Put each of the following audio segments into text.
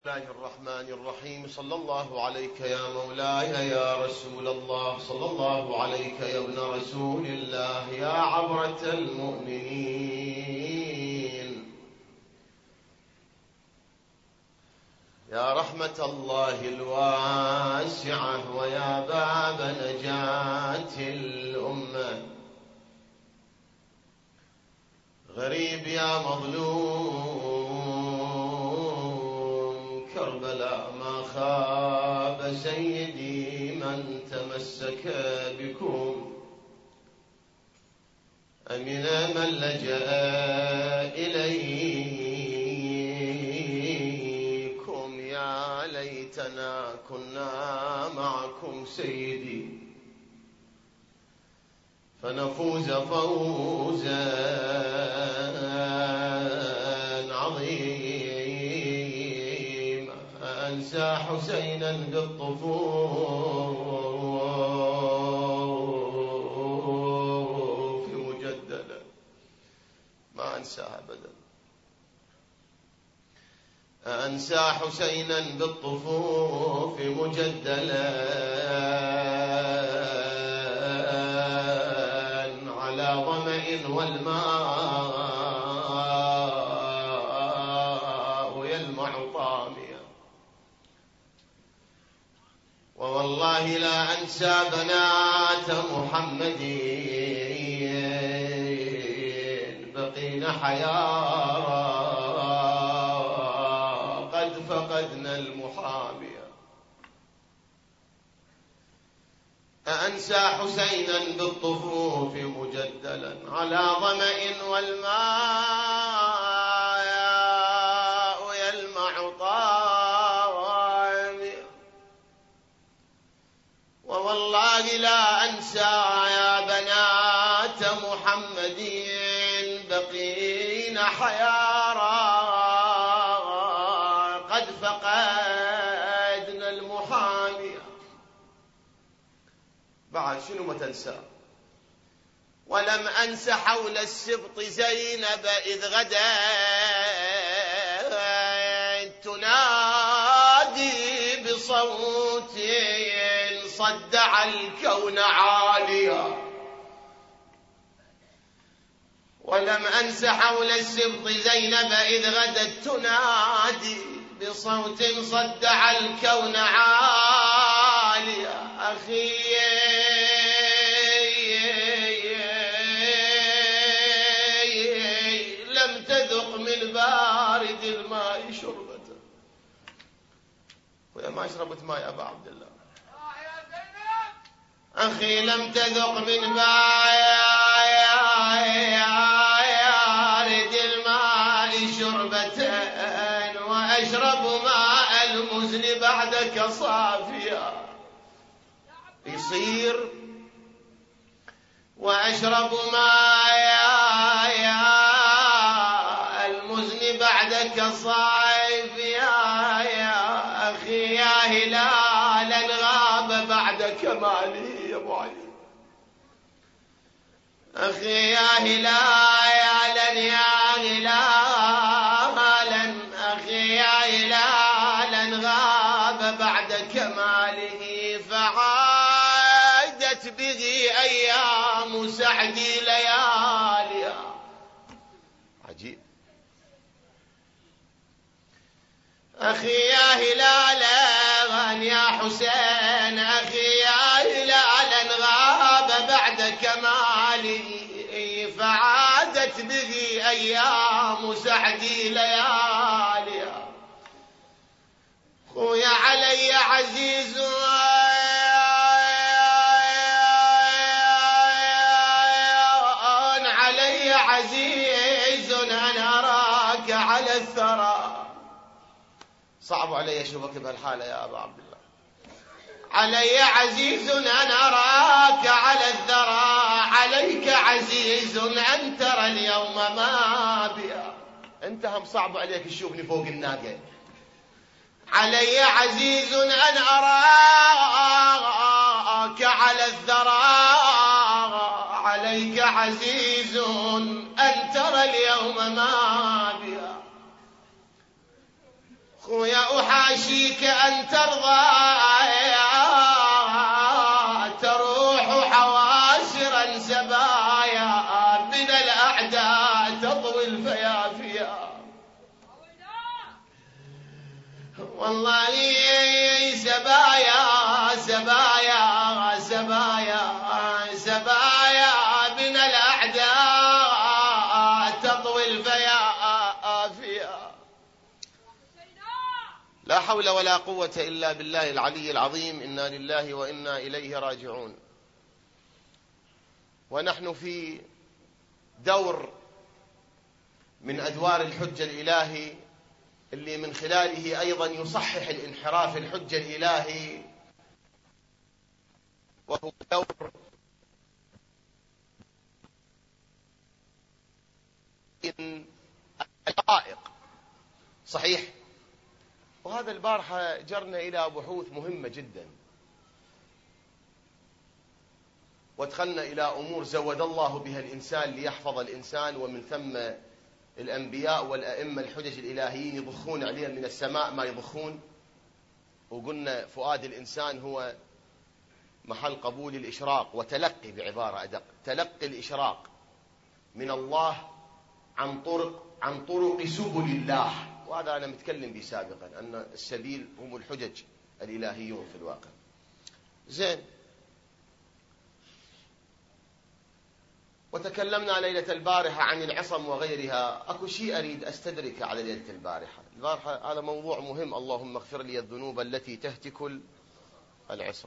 بسم الله الرحمن الرحيم. صلى الله عليك يا مولاي يا رسول الله، صلى الله عليك يا ابن رسول الله، يا عبرة المؤمنين، يا رحمة الله الواسعة، ويا باب نجاة الأمة. غريب يا مظلوم كربلاء، ما خاب سيدي من تمسك بكم، أمن من لجأ إليكم. يا ليتنا كنا معكم سيدي، فنفوز فوزا عظيما. أنسى حسينا بالطفوف مجدلا، ما أنساها أبدا. أنسى حسينا بالطفوف مجدلا، على ظمأ والماء يلمع طاميا. ووالله لا أنسى بنات محمد، بقين حيارى قد فقدنا المحامية. أنسى حسينا بالطفوف مجدلا، على ظمأ والماء يلمع طاميا. ووالله لا أنسى يا بنات محمد، بقين حيارى قد فقدنا المحامية. بعد شنو ما تنسى؟ ولم أنس حول السبط زينب إذ غدت تنادي بصوت صدع الكون عاليا. ولم أنس حول السبط زينب إذ غدت تنادي بصوت صدع الكون عاليا. أخي لم تذق من بارد الماء شربته. ويا ما شربت ماء يا أبا عبد الله. أخي لم تذق من بارد الماء شربة، وأشرب ماء المزن بعدك صافيا. يصير وأشرب ماء المزن بعدك صافيا. يا أخي يا هلالا غاب بعد كمالي يا أبو علي. أخي يا هلالا يا هلالا، أخي يا هلالا غاب بعد كماله. فعادت به أيام سعدي لياليا. عجيب. أخي يا هلالا يا حسين، أخي يا هلالا غاب بعد كماله. فعادت به أيام سعدي لياليا. خويا علي عزيز علي عزيز أن أراك على الثرى. صعب علي أشوفك بهالحالة يا أبا عبد الله. علي عزيز أن أراك على الثرى، عليك عزيز أن ترى اليوم ما بيا. أنت هم صعب عليك تشوفني فوق الناقة. علي عزيز أن أراك على الثرى، عليك عزيز أن ترى اليوم ما بيا. خويا يواشيك أن ترضى تروح حواشرا سبايا من الأعداء تطوي الفيافيا. والله سبايا سبايا سبايا سبايا من الأعداء تطوي الفيافيا. لا حول ولا قوة إلا بالله العلي العظيم. إنا لله وإنا إليه راجعون. ونحن في دور من أدوار الحجة الإلهي اللي من خلاله أيضا يصحح الانحراف الحجة الإلهي، وهو دور الحقائق. صحيح. وهذا البارحة جرنا إلى بحوث مهمة جدا، وادخلنا إلى أمور زود الله بها الإنسان ليحفظ الإنسان، ومن ثم الأنبياء والأئمة الحجج الإلهيين يضخون عليها من السماء ما يضخون. وقلنا فؤاد الإنسان هو محل قبول الإشراق وتلقي، بعبارة أدق، تلقي الإشراق من الله عن طرق سبل الله. وهذا أنا متكلم به سابقا، أن السبيل هم الحجج الإلهيون في الواقع. زين. وتكلمنا ليلة البارحة عن العصم وغيرها. أكو شيء أريد أستدرك على ليلة البارحة. هذا موضوع مهم. اللهم اغفر لي الذنوب التي تهتك العصم.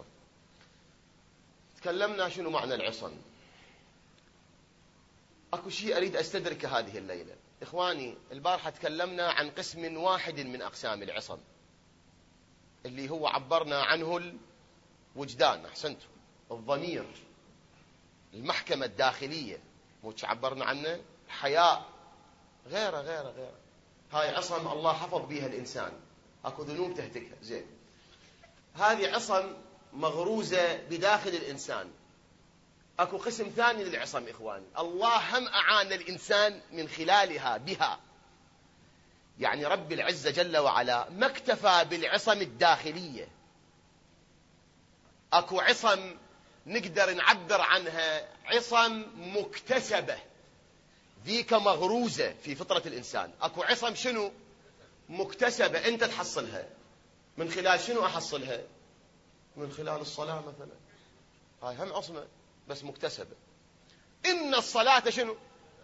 تكلمنا شنو معنى العصم. أكو شيء أريد أستدرك هذه الليلة. إخواني، البارحة تكلمنا عن قسم واحد من أقسام العصم، اللي هو عبرنا عنه الوجدان. أحسنتم. الضمير، المحكمة الداخلية، مش عبرنا عنه الحياء، غيره. هاي عصم الله حفظ بها الإنسان. أكو ذنوب تهتكها. زين. هذه عصم مغروزة بداخل الإنسان. أكو قسم ثاني للعصم إخواني، الله هم أعان الإنسان من خلالها بها. يعني رب العزة جل وعلا ما اكتفى بالعصم الداخلية. أكو عصم نقدر نعبر عنها عصم مكتسبة، ذيك مغروزة في فطرة الإنسان. أكو عصم شنو؟ مكتسبة، أنت تحصلها. من خلال شنو أحصلها؟ من خلال الصلاة مثلا. هاي هم عصمة بس مكتسبة. إن الصلاة شنو؟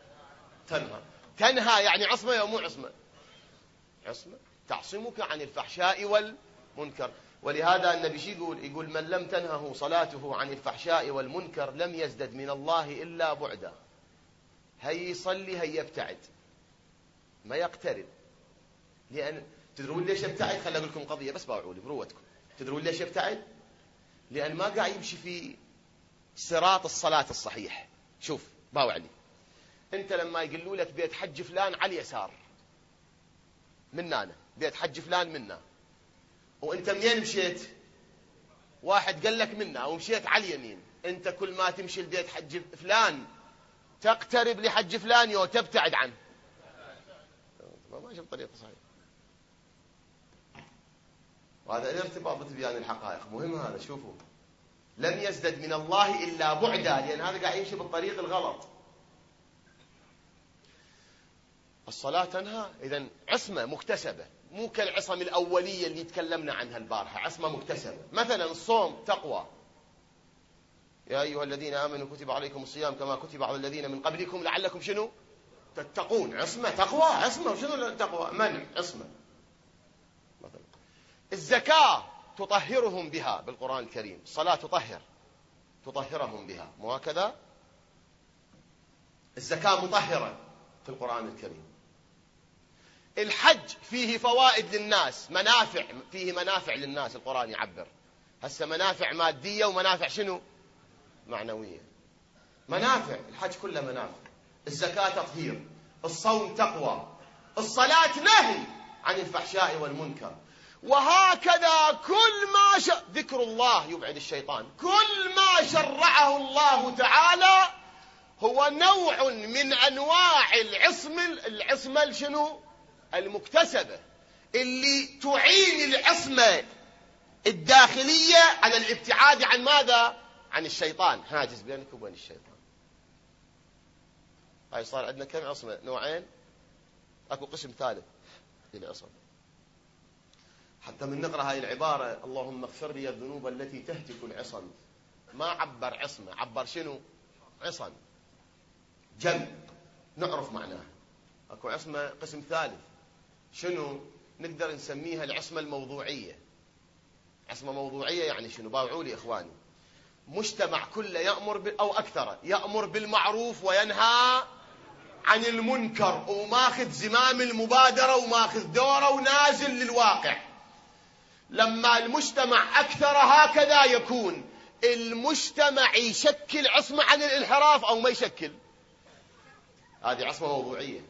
تنهى يعني عصمة يا مو عصمة؟ عصمة تعصمك عن الفحشاء والمنكر. ولهذا النبي شي يقول من لم تنهه صلاته عن الفحشاء والمنكر لم يزدد من الله إلا بعدا. هي يصلي هي يبتعد، ما يقترب. لأن تدرون ليش يبتعد؟ خلي أقول لكم قضية بس باوعوا لي بروتكم. تدرون ليش يبتعد؟ لأن ما قاعد يمشي في صراط الصلاة الصحيح. شوف باوع لي، أنت لما يقولوا لك بيت حج فلان على اليسار منا، أنا بيت حج فلان منا، وأنت منين مشيت؟ واحد قال لك منا ومشيت على اليمين. أنت كل ما تمشي البيت حج فلان تقترب لحج فلان يو تبتعد عنه. ما ماشي بطريقة صحيحة. وهذا الارتباط بتبيان الحقائق مهم. هذا شوفوا، لم يزدد من الله إلا بعدا، لأن هذا قاعد يمشي بالطريق الغلط. الصلاة تنهى، إذن عصمة مكتسبة، مو كالعصم الأولية اللي تكلمنا عنها البارحة. عصمة مكتسبة. مثلا الصوم تقوى، يا أيها الذين آمنوا كتب عليكم الصيام كما كتب على الذين من قبلكم لعلكم شنو؟ تتقون. عصمة، تقوى، عصمة. وشنو التقوى؟ منع، عصمة. مثلا الزكاة تطهرهم بها بالقرآن الكريم. الصلاة تطهرهم بها، مو هكذا؟ الزكاة مطهرة في القرآن الكريم. الحج فيه فوائد للناس، منافع، فيه منافع للناس. القرآن يعبر هسه منافع مادية ومنافع شنو؟ معنوية. منافع الحج كله منافع. الزكاة تطهير، الصوم تقوى، الصلاة نهي عن الفحشاء والمنكر. وهكذا كل ما ذكر الله يبعد الشيطان. كل ما شرعه الله تعالى هو نوع من أنواع العصمة شنو؟ المكتسبة. اللي تعين العصمة الداخلية على الابتعاد عن ماذا؟ عن الشيطان، حاجز بينك وبين الشيطان. هاي صار عندنا كم عصمة؟ نوعين. اكو قسم ثالث للعصم. حتى من نقرأ هاي العبارة اللهم اغفر لي الذنوب التي تهتك العصم، ما عبر عصمة، عبر شنو؟ عصم، جمع، نعرف معناها. اكو عصمة قسم ثالث، شنو؟ نقدر نسميها العصمة الموضوعية. عصمة موضوعية يعني شنو؟ باوعوا لي إخواني. مجتمع كله يأمر أو أكثر يأمر بالمعروف وينهى عن المنكر، وماخذ زمام المبادرة وماخذ دوره ونازل للواقع. لما المجتمع أكثر هكذا يكون المجتمع يشكل عصمة عن الانحراف أو ما يشكل. هذه عصمة موضوعية.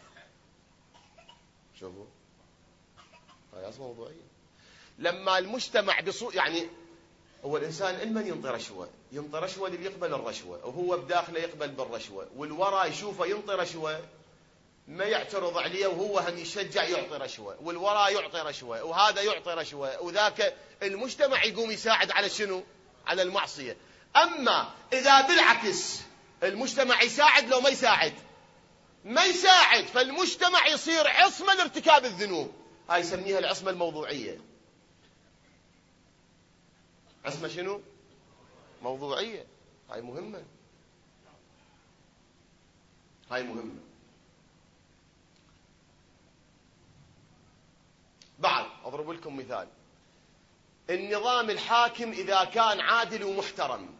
شوفوا، هذه عصمة موضوعية. لما المجتمع يعني هو الإنسان لمن ينطي رشوة؟ ينطي رشوة اللي يقبل الرشوة، وهو بداخله يقبل بالرشوة، والورا يشوفه ينطي رشوة ما يعترض عليه، وهو هم يشجع يعطي رشوة، والورا يعطي رشوة، وهذا يعطي رشوة، وذاك المجتمع يقوم يساعد على شنو؟ على المعصية. أما إذا بالعكس المجتمع يساعد، لو ما يساعد ما يساعد، فالمجتمع يصير عصمة لارتكاب الذنوب. هاي يسميها العصمة الموضوعية. عصمة شنو؟ موضوعية. هاي مهمة، هاي مهمة. بعد أضرب لكم مثال. النظام الحاكم إذا كان عادل ومحترم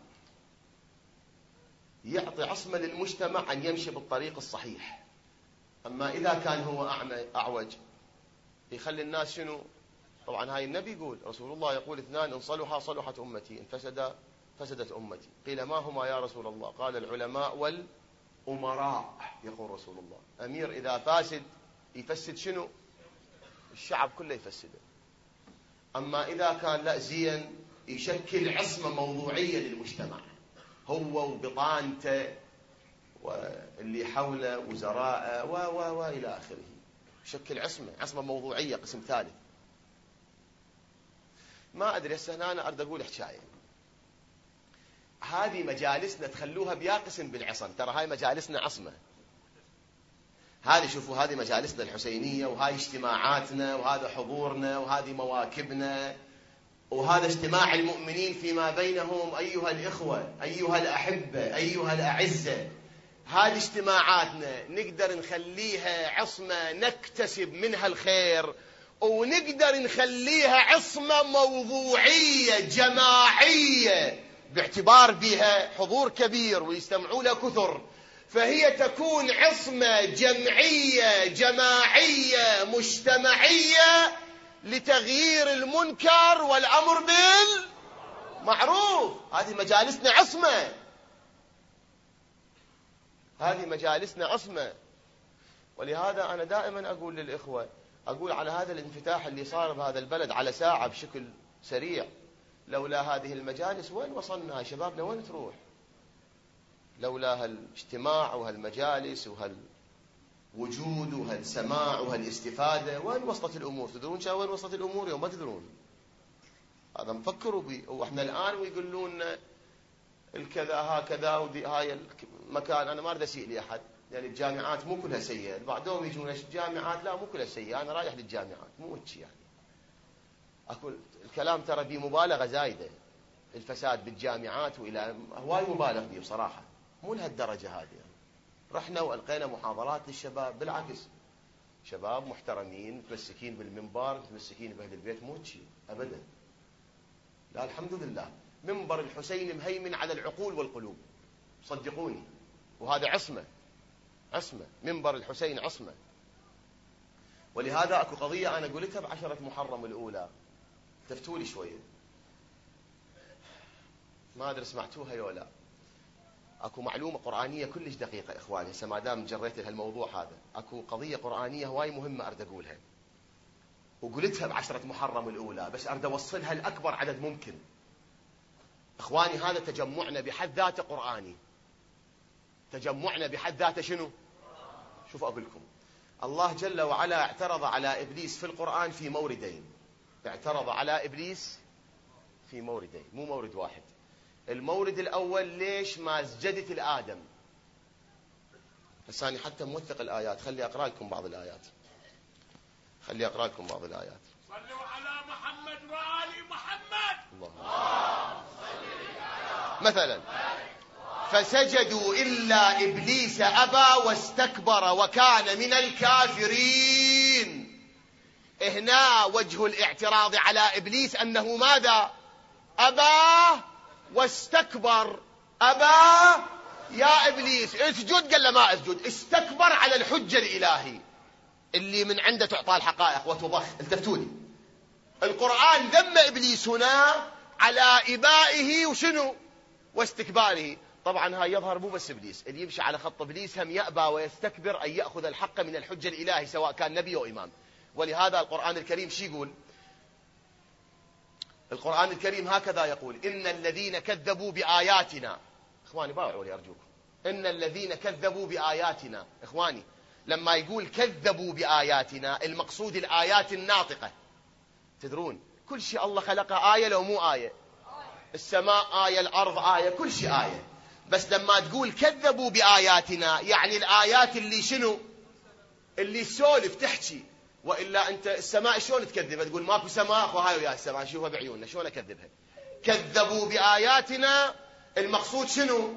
يعطي عصمة للمجتمع أن يمشي بالطريق الصحيح. أما إذا كان هو أعمى أعوج يخلي الناس شنو؟ طبعا هاي النبي يقول، رسول الله يقول: اثنان إن صلحا صلحت أمتي، إن فسدا فسدت أمتي. قيل ما هما يا رسول الله؟ قال: العلماء والأمراء. يقول رسول الله أمير إذا فاسد يفسد شنو؟ الشعب كله يفسده. أما إذا كان لا زين يشكل عصمة موضوعية للمجتمع، هو وبطانته واللي حوله وزراءه وإلى آخره، يشكل عصمة موضوعية قسم ثالث. ما أدري هسه أنا أريد أقول حكاية. هذه مجالسنا تخلوها بيا قسم بالعصم، ترى هاي مجالسنا عصمة. هذه شوفوا، هذه مجالسنا الحسينية، وهاي اجتماعاتنا، وهذا حضورنا، وهذه مواكبنا، وهذا اجتماع المؤمنين فيما بينهم. أيها الإخوة، أيها الأحبة، أيها الأعزة، هذه اجتماعاتنا نقدر نخليها عصمة نكتسب منها الخير، ونقدر نخليها عصمة موضوعية جماعية باعتبار بها حضور كبير ويستمعوا له كثر، فهي تكون عصمة جمعية جماعية مجتمعية لتغيير المنكر والأمر بالمعروف. هذه مجالسنا عصمة، هذه مجالسنا عصمة. ولهذا أنا دائما أقول للإخوة، أقول على هذا الانفتاح اللي صار بهذا البلد على ساعة بشكل سريع، لولا هذه المجالس وين وصلنا؟ شبابنا وين تروح؟ لولا هالاجتماع وهالمجالس وهالوجود وهالسماع وهالاستفادة وين وصلت الأمور؟ تدرون وين وصلت الأمور يوم ما تدرون؟ هذا مفكروا به. وإحنا الآن ويقولون الكذا هكذا، ودي هاي المكان. أنا ما أريد أسيء لأحد، يعني الجامعات مو كلها سيئة. بعضهم يجون الجامعات لا مو كلها سيئة، أنا رايح للجامعات مو هيك يعني. أقول الكلام ترى بمبالغة زايدة، الفساد بالجامعات وإلى هواي مبالغ به بصراحة، مو لهالدرجة هذه يعني. رحنا وألقينا محاضرات للشباب، بالعكس شباب محترمين متمسكين بالمنبر، متمسكين بأهل البيت، مو هيك أبدا. لا الحمد لله، منبر الحسين مهيمن على العقول والقلوب، صدقوني. وهذا عصمة منبر الحسين عصمة. ولهذا أكو قضية أنا قلتها بعشرة محرم الأولى، تفتولي شوية، ما أدري سمعتوها يا لا. أكو معلومة قرآنية كلش دقيقة إخواني، هسه ما دام جريت لهالموضوع هذا، أكو قضية قرآنية هواي مهمة أريد أقولها، وقلتها بعشرة محرم الأولى، بس أريد أوصلها لأكبر عدد ممكن. إخواني هذا تجمعنا بحد ذاته قرآني، تجمعنا بحد ذاته شنو؟ شوفوا أقول لكم، الله جل وعلا اعترض على إبليس في القرآن في موردين. اعترض على إبليس في موردين، مو مورد واحد. المورد الأول ليش ما سجدت لآدم. بس أنا حتى موثق الآيات، خلي أقرأ لكم بعض الآيات. صلوا على محمد وآل محمد. الله. مثلا فسجدوا إلا إبليس أبى واستكبر وكان من الكافرين. هنا وجه الاعتراض على إبليس أنه ماذا؟ أبى واستكبر. أبى يا إبليس اسجد، قال له ما أسجد. استكبر على الحجة الإلهي اللي من عنده تعطى الحقائق وتضخ. التفتوني القرآن ذم إبليس هنا على إبائه وشنو واستكباره. طبعا هاي يظهر مو بس إبليس، اللي يمشي على خط إبليس هم يأبى ويستكبر أن يأخذ الحق من الحجة الإلهي سواء كان نبي أو إمام. ولهذا القرآن الكريم شي يقول؟ القرآن الكريم هكذا يقول: إن الذين كذبوا بآياتنا. إخواني باوعوا لي أرجوكم. إن الذين كذبوا بآياتنا. إخواني لما يقول كذبوا بآياتنا المقصود الآيات الناطقة. تدرون كل شيء الله خلقه آية لو مو آية. السماء آية، الأرض آية، كل شيء آية. بس لما تقول كذبوا بآياتنا يعني الآيات اللي شنو؟ اللي سولف تحكي. وإلا أنت السماء شلون تكذبها؟ تقول ماكو سماء وهاي ويا السماء نشوفها بعيوننا، شلون أكذبها؟ كذبوا بآياتنا المقصود شنو؟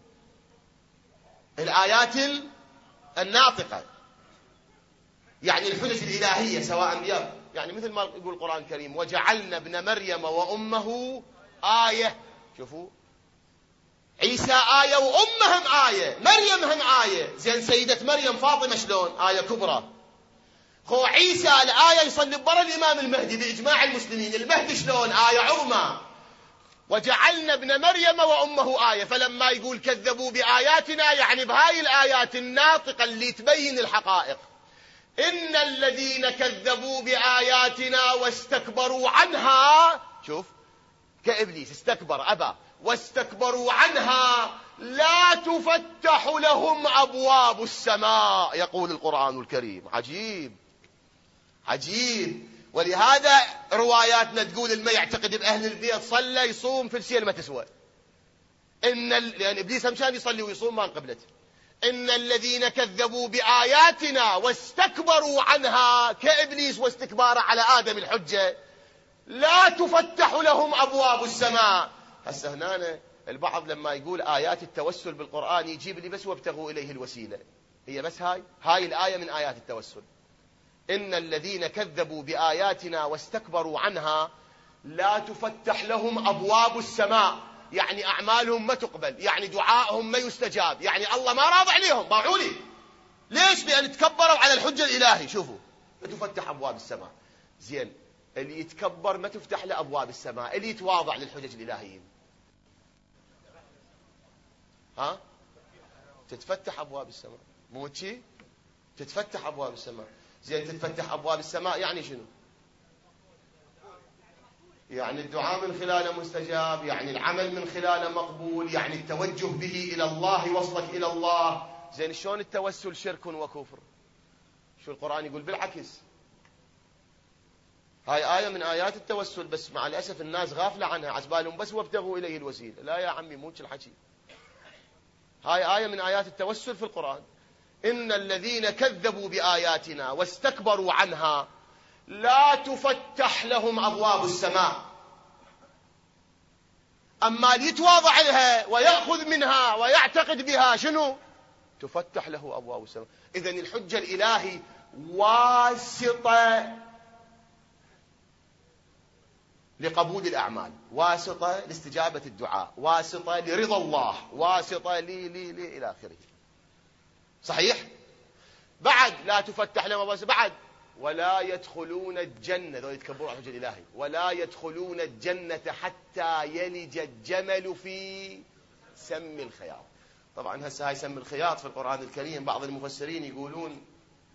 الآيات الناطقة، يعني الحجج الإلهية سواء أنبياء. يعني مثل ما يقول القرآن الكريم: وجعلنا ابن مريم وأمه آية. شوفوا عيسى آية وأمهم آية، مريم هم آية. زين سيدة مريم فاطمة شلون؟ آية كبرى. هو عيسى الآية يصلي برا الإمام المهدي بإجماع المسلمين. المهدي شلون؟ آية عظمى. وجعلنا ابن مريم وأمه آية. فلما يقول كذبوا بآياتنا يعني بهاي الآيات الناطقة اللي تبين الحقائق. إن الذين كذبوا بآياتنا واستكبروا عنها. شوف كإبليس استكبر أبى واستكبروا عنها لا تفتح لهم أبواب السماء. يقول القرآن الكريم عجيب عجيب. ولهذا رواياتنا تقول اللي ما يعتقد بأهل البيت صلى يصوم فلسين ما تسوى. لأن إبليس مشان يصلي ويصوم ما انقبلته. إن الذين كذبوا بآياتنا واستكبروا عنها كإبليس واستكبار على آدم الحجة لا تفتح لهم أبواب السماء. هسه هنا البعض لما يقول آيات التوسل بالقرآن يجيب لي بس وابتغوا إليه الوسيلة. هي بس هاي الآية من آيات التوسل. إن الذين كذبوا بآياتنا واستكبروا عنها لا تفتح لهم أبواب السماء، يعني أعمالهم ما تقبل، يعني دعائهم ما يستجاب، يعني الله ما راضي عليهم. باعوا لي ليش؟ لأن تكبروا على الحجة الإلهي. شوفوا لا تفتح أبواب السماء. زين اللي يتكبر ما تفتح له أبواب السماء، اللي يتواضع للحجج الإلهيين تتفتح أبواب السماء. مو شيء تتفتح أبواب السماء. زين تتفتح أبواب السماء يعني شنو؟ يعني الدعاء من خلاله مستجاب، يعني العمل من خلاله مقبول، يعني التوجه به إلى الله وصلك إلى الله. زين شلون التوسل شرك وكفر؟ شو القرآن يقول؟ بالعكس هاي آية من آيات التوسل، بس مع الأسف الناس غافلة عنها، عزبالهم بس وابتغوا إليه الوسيلة. لا يا عمي مو الحكي. هاي آية من آيات التوسل في القرآن. إن الذين كذبوا بآياتنا واستكبروا عنها لا تفتح لهم أبواب السماء. أما اللي يتواضع لها ويأخذ منها ويعتقد بها شنو؟ تفتح له أبواب السماء. إذن الحجة الإلهي واسطة لقبول الأعمال، واسطة لاستجابة الدعاء، واسطة لرضا الله، واسطة إلى آخره. صحيح؟ بعد لا تفتح لهم أبواب السماء، بعد ولا يدخلون الجنة. ذو يتكبرون على الحجة الإلهي. ولا يدخلون الجنة حتى يلج الجمل في سم الخياط. طبعا هسه هاي سم الخياط في القرآن الكريم بعض المفسرين يقولون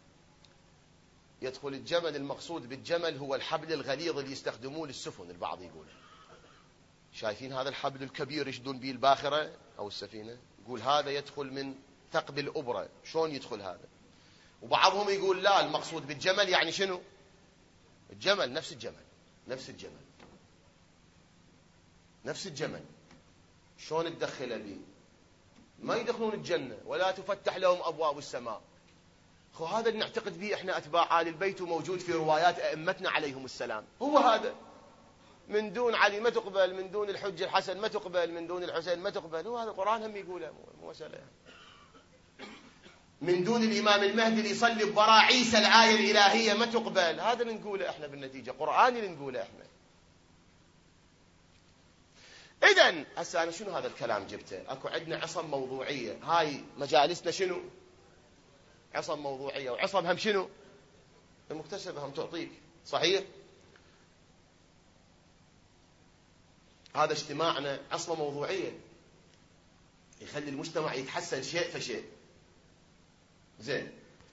يدخل الجمل، المقصود بالجمل هو الحبل الغليظ اللي يستخدموه للسفن. البعض يقول شايفين هذا الحبل الكبير يشدون به الباخرة أو السفينة، يقول هذا يدخل من ثقب الأبرة. شلون يدخل هذا؟ وبعضهم يقول لا، المقصود بالجمل يعني شنو؟ الجمل، نفس الجمل، نفس الجمل، نفس الجمل. شلون تدخله بيه؟ ما يدخلون الجنة ولا تفتح لهم أبواب السماء. هذا اللي نعتقد به احنا أتباع آل البيت، وموجود في روايات أئمتنا عليهم السلام. هو هذا، من دون علي ما تقبل، من دون الحج الحسن ما تقبل، من دون الحسين ما تقبل. هو هذا القرآن هم يقوله، مو مسألة يعني. من دون الإمام المهدي اللي يصلي ببراء عيسى الآية الإلهية ما تقبل. هذا اللي نقوله احنا بالنتيجة، قرآن اللي نقوله احنا. إذن هسه أنا شنو هذا الكلام جبته؟ أكو عندنا عصم موضوعية، هاي مجالسنا شنو؟ عصم موضوعية، وعصم هم شنو؟ المكتسبة هم تعطيك، صحيح؟ هذا اجتماعنا عصمة موضوعية يخلي المجتمع يتحسن شيء فشيء. زين،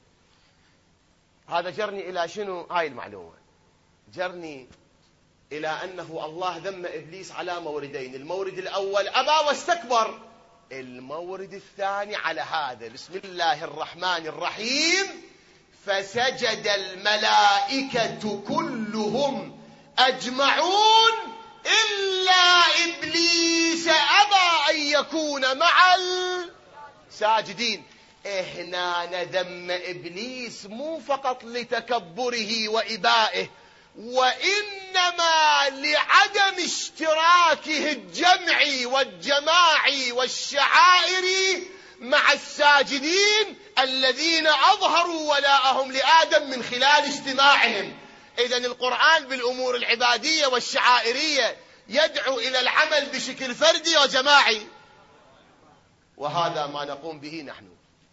هذا جرني إلى شنو؟ هاي المعلومة جرني إلى أنه الله ذم إبليس على موردين. المورد الأول أبى واستكبر، المورد الثاني على هذا. بسم الله الرحمن الرحيم: فسجد الملائكة كلهم أجمعون إلا إبليس أبى أن يكون مع الساجدين. هنا ذم إبليس مو فقط لتكبره وإبائه، وإنما لعدم اشتراكه الجمعي والجماعي والشعائري مع الساجدين الذين أظهروا ولاءهم لآدم من خلال اجتماعهم. إذن القرآن بالأمور العبادية والشعائرية يدعو إلى العمل بشكل فردي وجماعي، وهذا ما نقوم به نحن.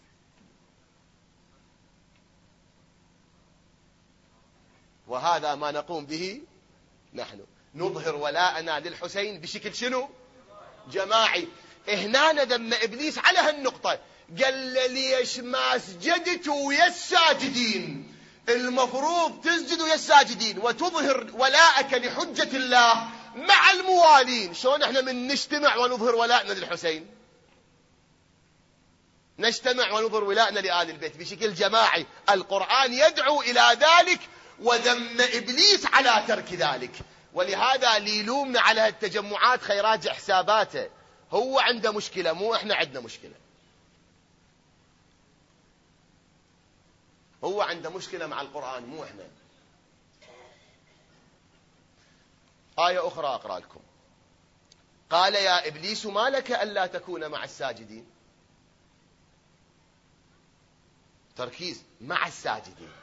وهذا ما نقوم به نحن، نظهر ولاءنا للحسين بشكل شنو؟ جماعي. هنا ذم إبليس على هالنقطة، قال ليش ما سجدت ويا الساجدين؟ المفروض تسجد ويا الساجدين وتظهر ولاءك لحجة الله مع الموالين. شلون احنا من نجتمع ونظهر ولاءنا للحسين؟ نجتمع ونظهر ولاءنا لآل البيت بشكل جماعي. القرآن يدعو إلى ذلك، وذم إبليس على ترك ذلك. ولهذا ليلومنا على التجمعات خيراج حساباته، هو عنده مشكلة مو احنا عندنا مشكلة. هو عنده مشكلة مع القرآن مو احنا. آية أخرى أقرأ لكم: قال يا إبليس ما لك ألا تكون مع الساجدين. تركيز مع الساجدين،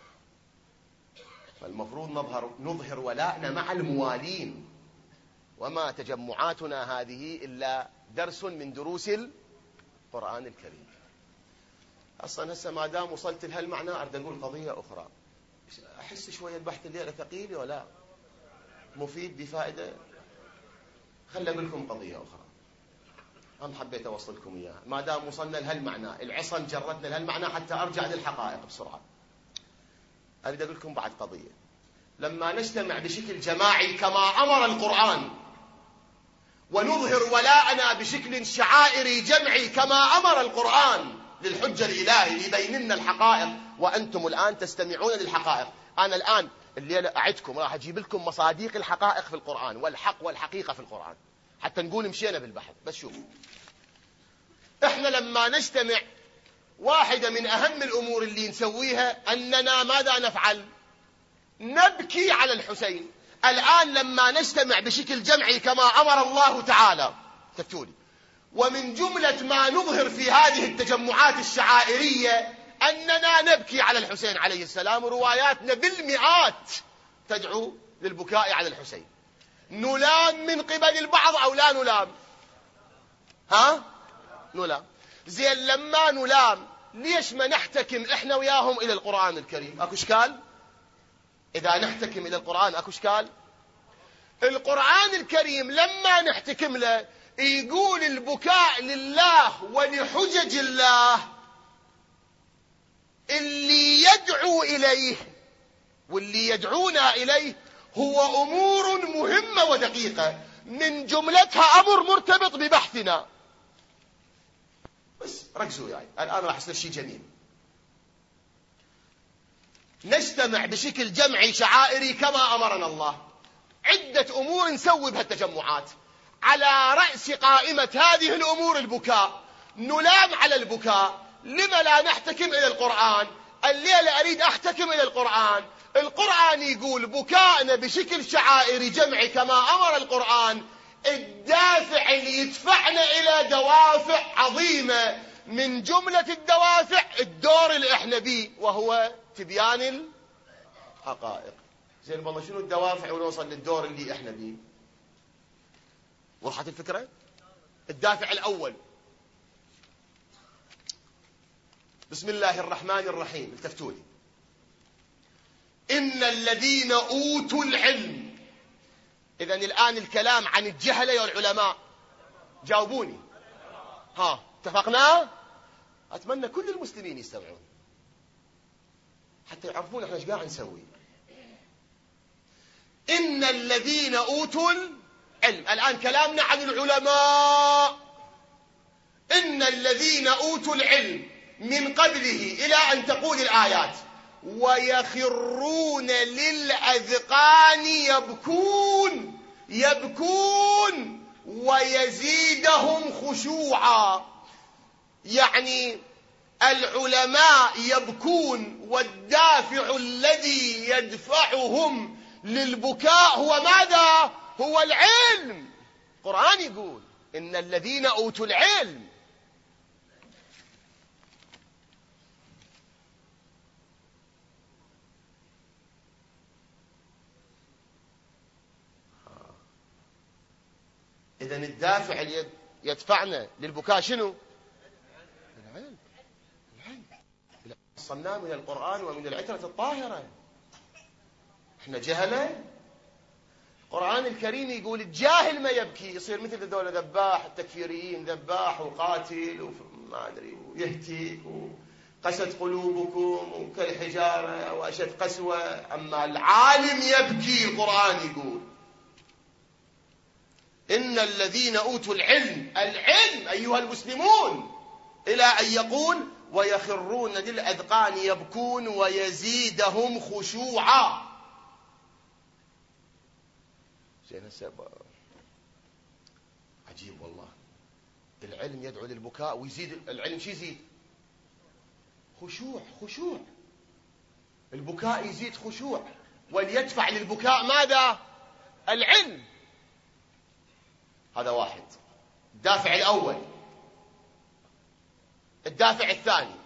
فالمفروض نظهر ولاءنا مع الموالين. وما تجمعاتنا هذه إلا درس من دروس القرآن الكريم. أصلا هسه ما دام وصلت لهالمعنى أريد أقول قضية أخرى. أحس شوية البحث الليلة ثقيل ولا مفيد بفائدة؟ خلي أقول لكم قضية أخرى، أنا حبيت أوصلكم إياها. ما دام وصلنا لهالمعنى، العصم جردنا لهالمعنى حتى أرجع للحقائق بسرعة. أريد أقول لكم بعد قضية: لما نجتمع بشكل جماعي كما أمر القرآن، ونظهر ولاءنا بشكل شعائري جمعي كما أمر القرآن للحجة الإلهي يبين لنا الحقائق، وأنتم الآن تستمعون للحقائق. أنا الآن الليلة أعدكم راح أجيب لكم مصاديق الحقائق في القرآن والحق والحقيقة في القرآن حتى نقول مشينا بالبحث. بس شوفوا، إحنا لما نجتمع واحدة من أهم الأمور اللي نسويها أننا ماذا نفعل؟ نبكي على الحسين. الآن لما نجتمع بشكل جمعي كما أمر الله تعالى، تكتولي، ومن جملة ما نظهر في هذه التجمعات الشعائرية أننا نبكي على الحسين عليه السلام، رواياتنا بالمئات تدعو للبكاء على الحسين. نلام من قبل البعض أو لا نلام؟ نلام. زين، لما نلام ليش ما نحتكم إحنا وياهم إلى القرآن الكريم؟ أكو إشكال؟ إذا نحتكم إلى القرآن أكو إشكال؟ القرآن الكريم لما نحتكم له يقول البكاء لله ولحجج الله اللي يدعو إليه واللي يدعونا إليه هو أمور مهمة ودقيقة، من جملتها أمر مرتبط ببحثنا. بس ركزوا يعني الآن راح يصير شيء جميل. نجتمع بشكل جمعي شعائري كما أمرنا الله. عدة أمور نسوي بهالتجمعات، على رأس قائمة هذه الأمور البكاء. نلام على البكاء، لما لا نحتكم إلى القرآن؟ الليلة أريد أحتكم إلى القرآن. القرآن يقول بكاءنا بشكل شعائري جمعي كما أمر القرآن. الدافع اللي يدفعنا إلى دوافع عظيمة، من جملة الدوافع الدور اللي احنا بيه، وهو تبيان الحقائق. زين والله شنو الدوافع ونوصل للدور اللي احنا بيه؟ وضحت الفكرة؟ الدافع الأول، بسم الله الرحمن الرحيم، التفتوا لي. إن الذين أوتوا العلم. إذن الآن الكلام عن الجهلة والعلماء. جاوبوني. ها، اتفقنا؟ أتمنى كل المسلمين يستمعون حتى يعرفون احنا ايش قاعد نسوي. إن الذين أوتوا العلم. الآن كلامنا عن العلماء. إن الذين أوتوا العلم من قبله إلى أن تقول الآيات ويخرون للأذقان يبكون ويزيدهم خشوعا. يعني العلماء يبكون، والدافع الذي يدفعهم للبكاء هو ماذا؟ هو العلم. القرآن يقول إن الذين أوتوا العلم. إذن الدافع اللي يدفعنا للبكاء شنو؟ العلم. وصلنا من القرآن ومن العترة الطاهرة. احنا جهلة. القرآن الكريم يقول الجاهل ما يبكي، يصير مثل هذول ذباح التكفيريين، ذباح وقاتل وما أدري ويهتك وقست قلوبكم وكالحجارة وأشد قسوة. أما العالم يبكي. القرآن يقول إن الذين أوتوا العلم أيها المسلمون، إلى أن يقول ويخرون للأذقان يبكون ويزيدهم خشوعا. زين هسه عجيب والله، العلم يدعو للبكاء ويزيد. العلم شو يزيد؟ خشوع. البكاء يزيد خشوع، وليدفع للبكاء ماذا؟ العلم. هذا واحد، الدافع الأول. الدافع الثاني،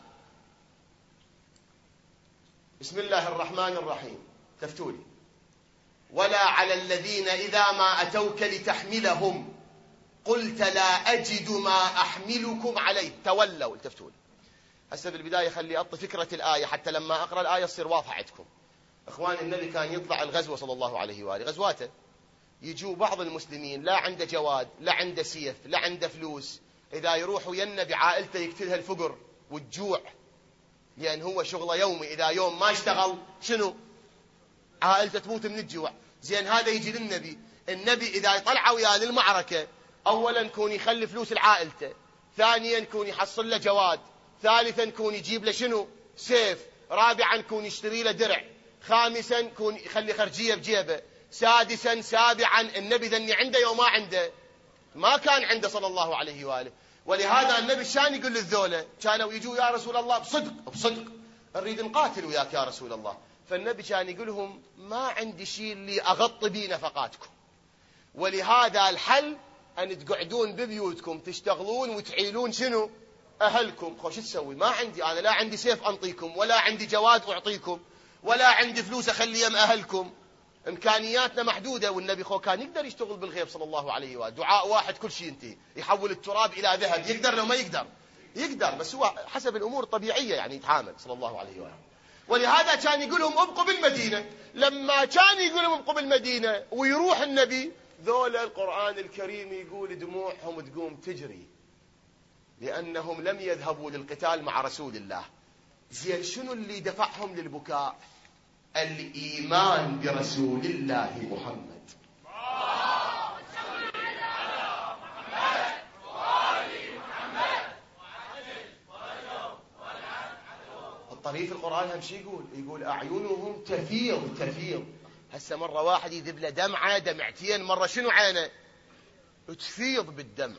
بسم الله الرحمن الرحيم، تفتولي. ولا على الذين إذا ما أتوك لتحملهم قلت لا أجد ما أحملكم عليه تولوا. التفتولي. هسه بالبداية خلي أعطي فكرة الآية حتى لما أقرأ الآية تصير واضحة عندكم. إخوان، النبي كان يطلع الغزوة صلى الله عليه وآله، غزواته، يجوا بعض المسلمين لا عنده جواد، لا عنده سيف، لا عنده فلوس. إذا يروح وينا بعائلته يقتلها الفقر والجوع، لأن هو شغله يومي. إذا يوم ما اشتغل شنو؟ عائلته تموت من الجوع. زين هذا يجي للنبي. النبي إذا يطلع وياه للمعركة، أولا كون يخلي فلوس لعائلته، ثانيا كون يحصل له جواد، ثالثا كون يجيب له شنو؟ سيف، رابعا كون يشتري له درع، خامسا كون يخلي خرجية بجيبه، سادسا سابعا. النبي ذني عنده يوم ما عنده، ما كان عنده صلى الله عليه وآله. ولهذا النبي شان يقول للذولة كانوا يجوا يا رسول الله بصدق نريد نقاتل وياك يا رسول الله. فالنبي كان يقول لهم ما عندي شيء اللي أغطي بيه نفقاتكم، ولهذا الحل أن تقعدون ببيوتكم تشتغلون وتعيلون شنو؟ أهلكم. خوش تسوي؟ ما عندي أنا، لا عندي سيف أنطيكم، ولا عندي جواد أعطيكم، ولا عندي فلوس أخلي يم أهلكم. إمكانياتنا محدودة. والنبي خو كان يقدر يشتغل بالغيب صلى الله عليه وآله. دعاء واحد كل شيء ينتهي، يحول التراب إلى ذهب. يقدر لو ما يقدر بس هو حسب الأمور الطبيعية يعني يتعامل صلى الله عليه وآله. ولهذا كان يقول لهم ابقوا بالمدينة. لما كان يقول لهم ابقوا بالمدينة ويروح النبي، ذولا القرآن الكريم يقول دموعهم تقوم تجري، لأنهم لم يذهبوا للقتال مع رسول الله. زين شنو اللي دفعهم للبكاء؟ الإيمان برسول الله محمد. ترى في القرآن هم شي يقول أعينهم تفيض. هسه مرة واحد يذب له دمعة دمعتين، مرة شنو عينه تفيض بالدمع.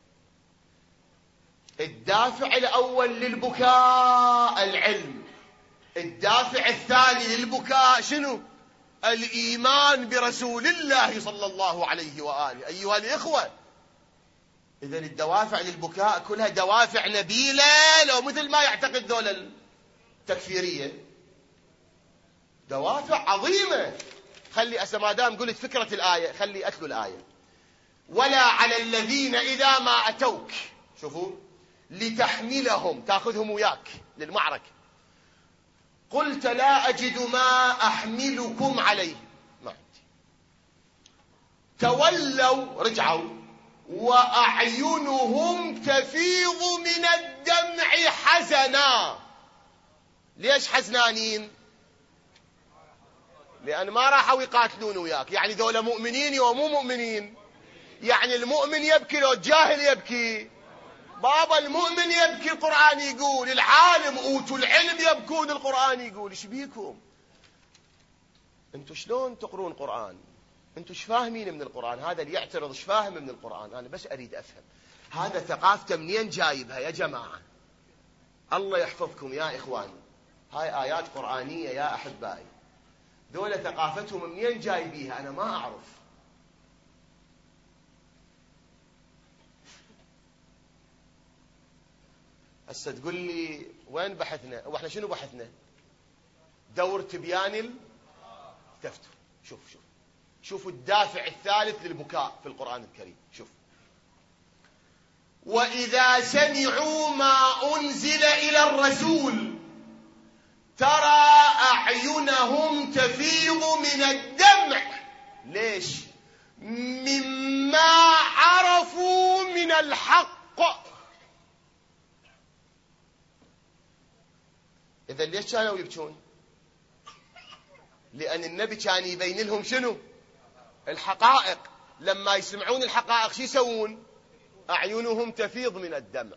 الدافع الأول للبكاء العلم، الدافع الثاني للبكاء شنو؟ الإيمان برسول الله صلى الله عليه وآله. أيها الإخوة، إذن الدوافع للبكاء كلها دوافع نبيلة، لو مثل ما يعتقد ذول التكفيرية، دوافع عظيمة. خلي ما دام قلت فكرة الآية خلي أتلو الآية. ولا على الذين إذا ما أتوك، شوفوا، لتحملهم، تأخذهم وياك للمعركة، قلت لا أجد ما أحملكم عليه، ما عندي، تولوا، رجعوا، وأعينهم تفيض من الدمع حزنا. ليش حزنانين؟ لأن ما راحوا يقاتلون وياك. يعني ذولا مؤمنين ومو مؤمنين. يعني المؤمن يبكي لو الجاهل يبكي؟ بابا المؤمن يبكي القرآن يقول، العالم أوتوا العلم يبكون القرآن يقول. ايش بيكم انتوا؟ شلون تقرون قرآن؟ انتوا ايش فاهمين من القرآن؟ هذا اللي يعترض ايش فاهم من القرآن؟ انا بس اريد افهم هذا ثقافته منين جايبها يا جماعة؟ الله يحفظكم يا اخواني، هاي آيات قرآنية يا احبائي، دولة ثقافتهم منين جايبيها انا ما اعرف. هسه تقول لي وين بحثنا؟ واحنا شنو بحثنا؟ دور تبيان تفتوا. شوفوا الدافع الثالث للبكاء في القرآن الكريم. شوف، وإذا سمعوا ما أنزل إلى الرسول ترى أعينهم تفيض من الدمع. ليش؟ مما عرفوا من الحق. إذا ليش كانوا يبكون؟ لأن النبي كان يبين لهم شنو؟ الحقائق. لما يسمعون الحقائق شو يسوون؟ أعينهم تفيض من الدمع.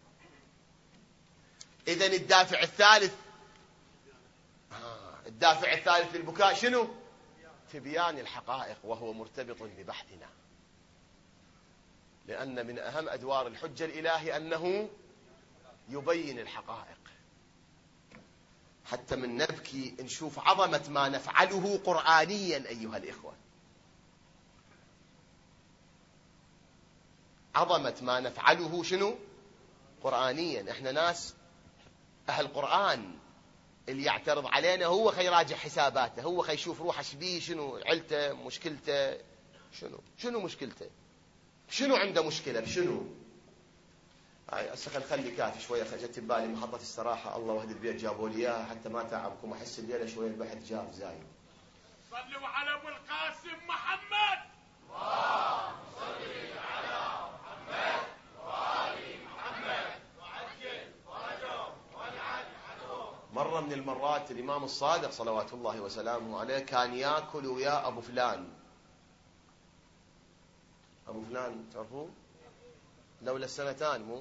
إذن الدافع الثالث للبكاء شنو؟ تبيان الحقائق، وهو مرتبط ببحثنا، لأن من أهم أدوار الحجة الإلهي أنه يبين الحقائق. حتى من نبكي نشوف عظمة ما نفعله قرآنيا أيها الإخوة، عظمة ما نفعله شنو؟ قرآنيا. احنا ناس أهل قرآن، اللي يعترض علينا هو خي يراجع حساباته، هو خي يشوف روحه شبيه، شنو علته، مشكلته شنو مشكلته، شنو عنده مشكلة بشنو. هاي هسه نخلي كافي شويه، جت ببالي محطه الصراحه، الله وحده البيت جابوا لي اياها حتى ما تعبكم، احس الليله شويه البحث جاف زايد. صلوا على ابو القاسم محمد. اللهم صل على محمد وآل محمد وعجل فرجهم والعن عنهم. مره من المرات الامام الصادق صلوات الله وسلامه عليه كان ياكل ويا ابو فلان. ابو فلان تعرفوه؟ لولا السنتان مو؟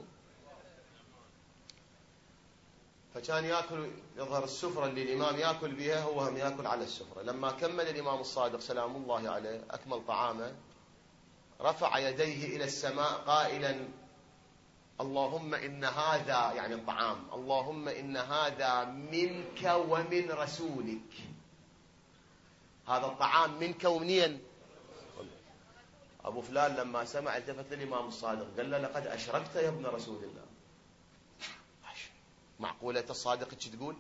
فكان ياكل، يظهر السفرة اللي الإمام ياكل بها هو هم ياكل على السفرة. لما كمل الإمام الصادق سلام الله عليه أكمل طعامه، رفع يديه إلى السماء قائلا: اللهم إن هذا، يعني الطعام، اللهم إن هذا منك ومن رسولك. هذا الطعام منك ومنين؟ أبو فلان لما سمع التفت للإمام الصادق قال له: لقد أشركت يا ابن رسول الله. معقولة الصادق تقول؟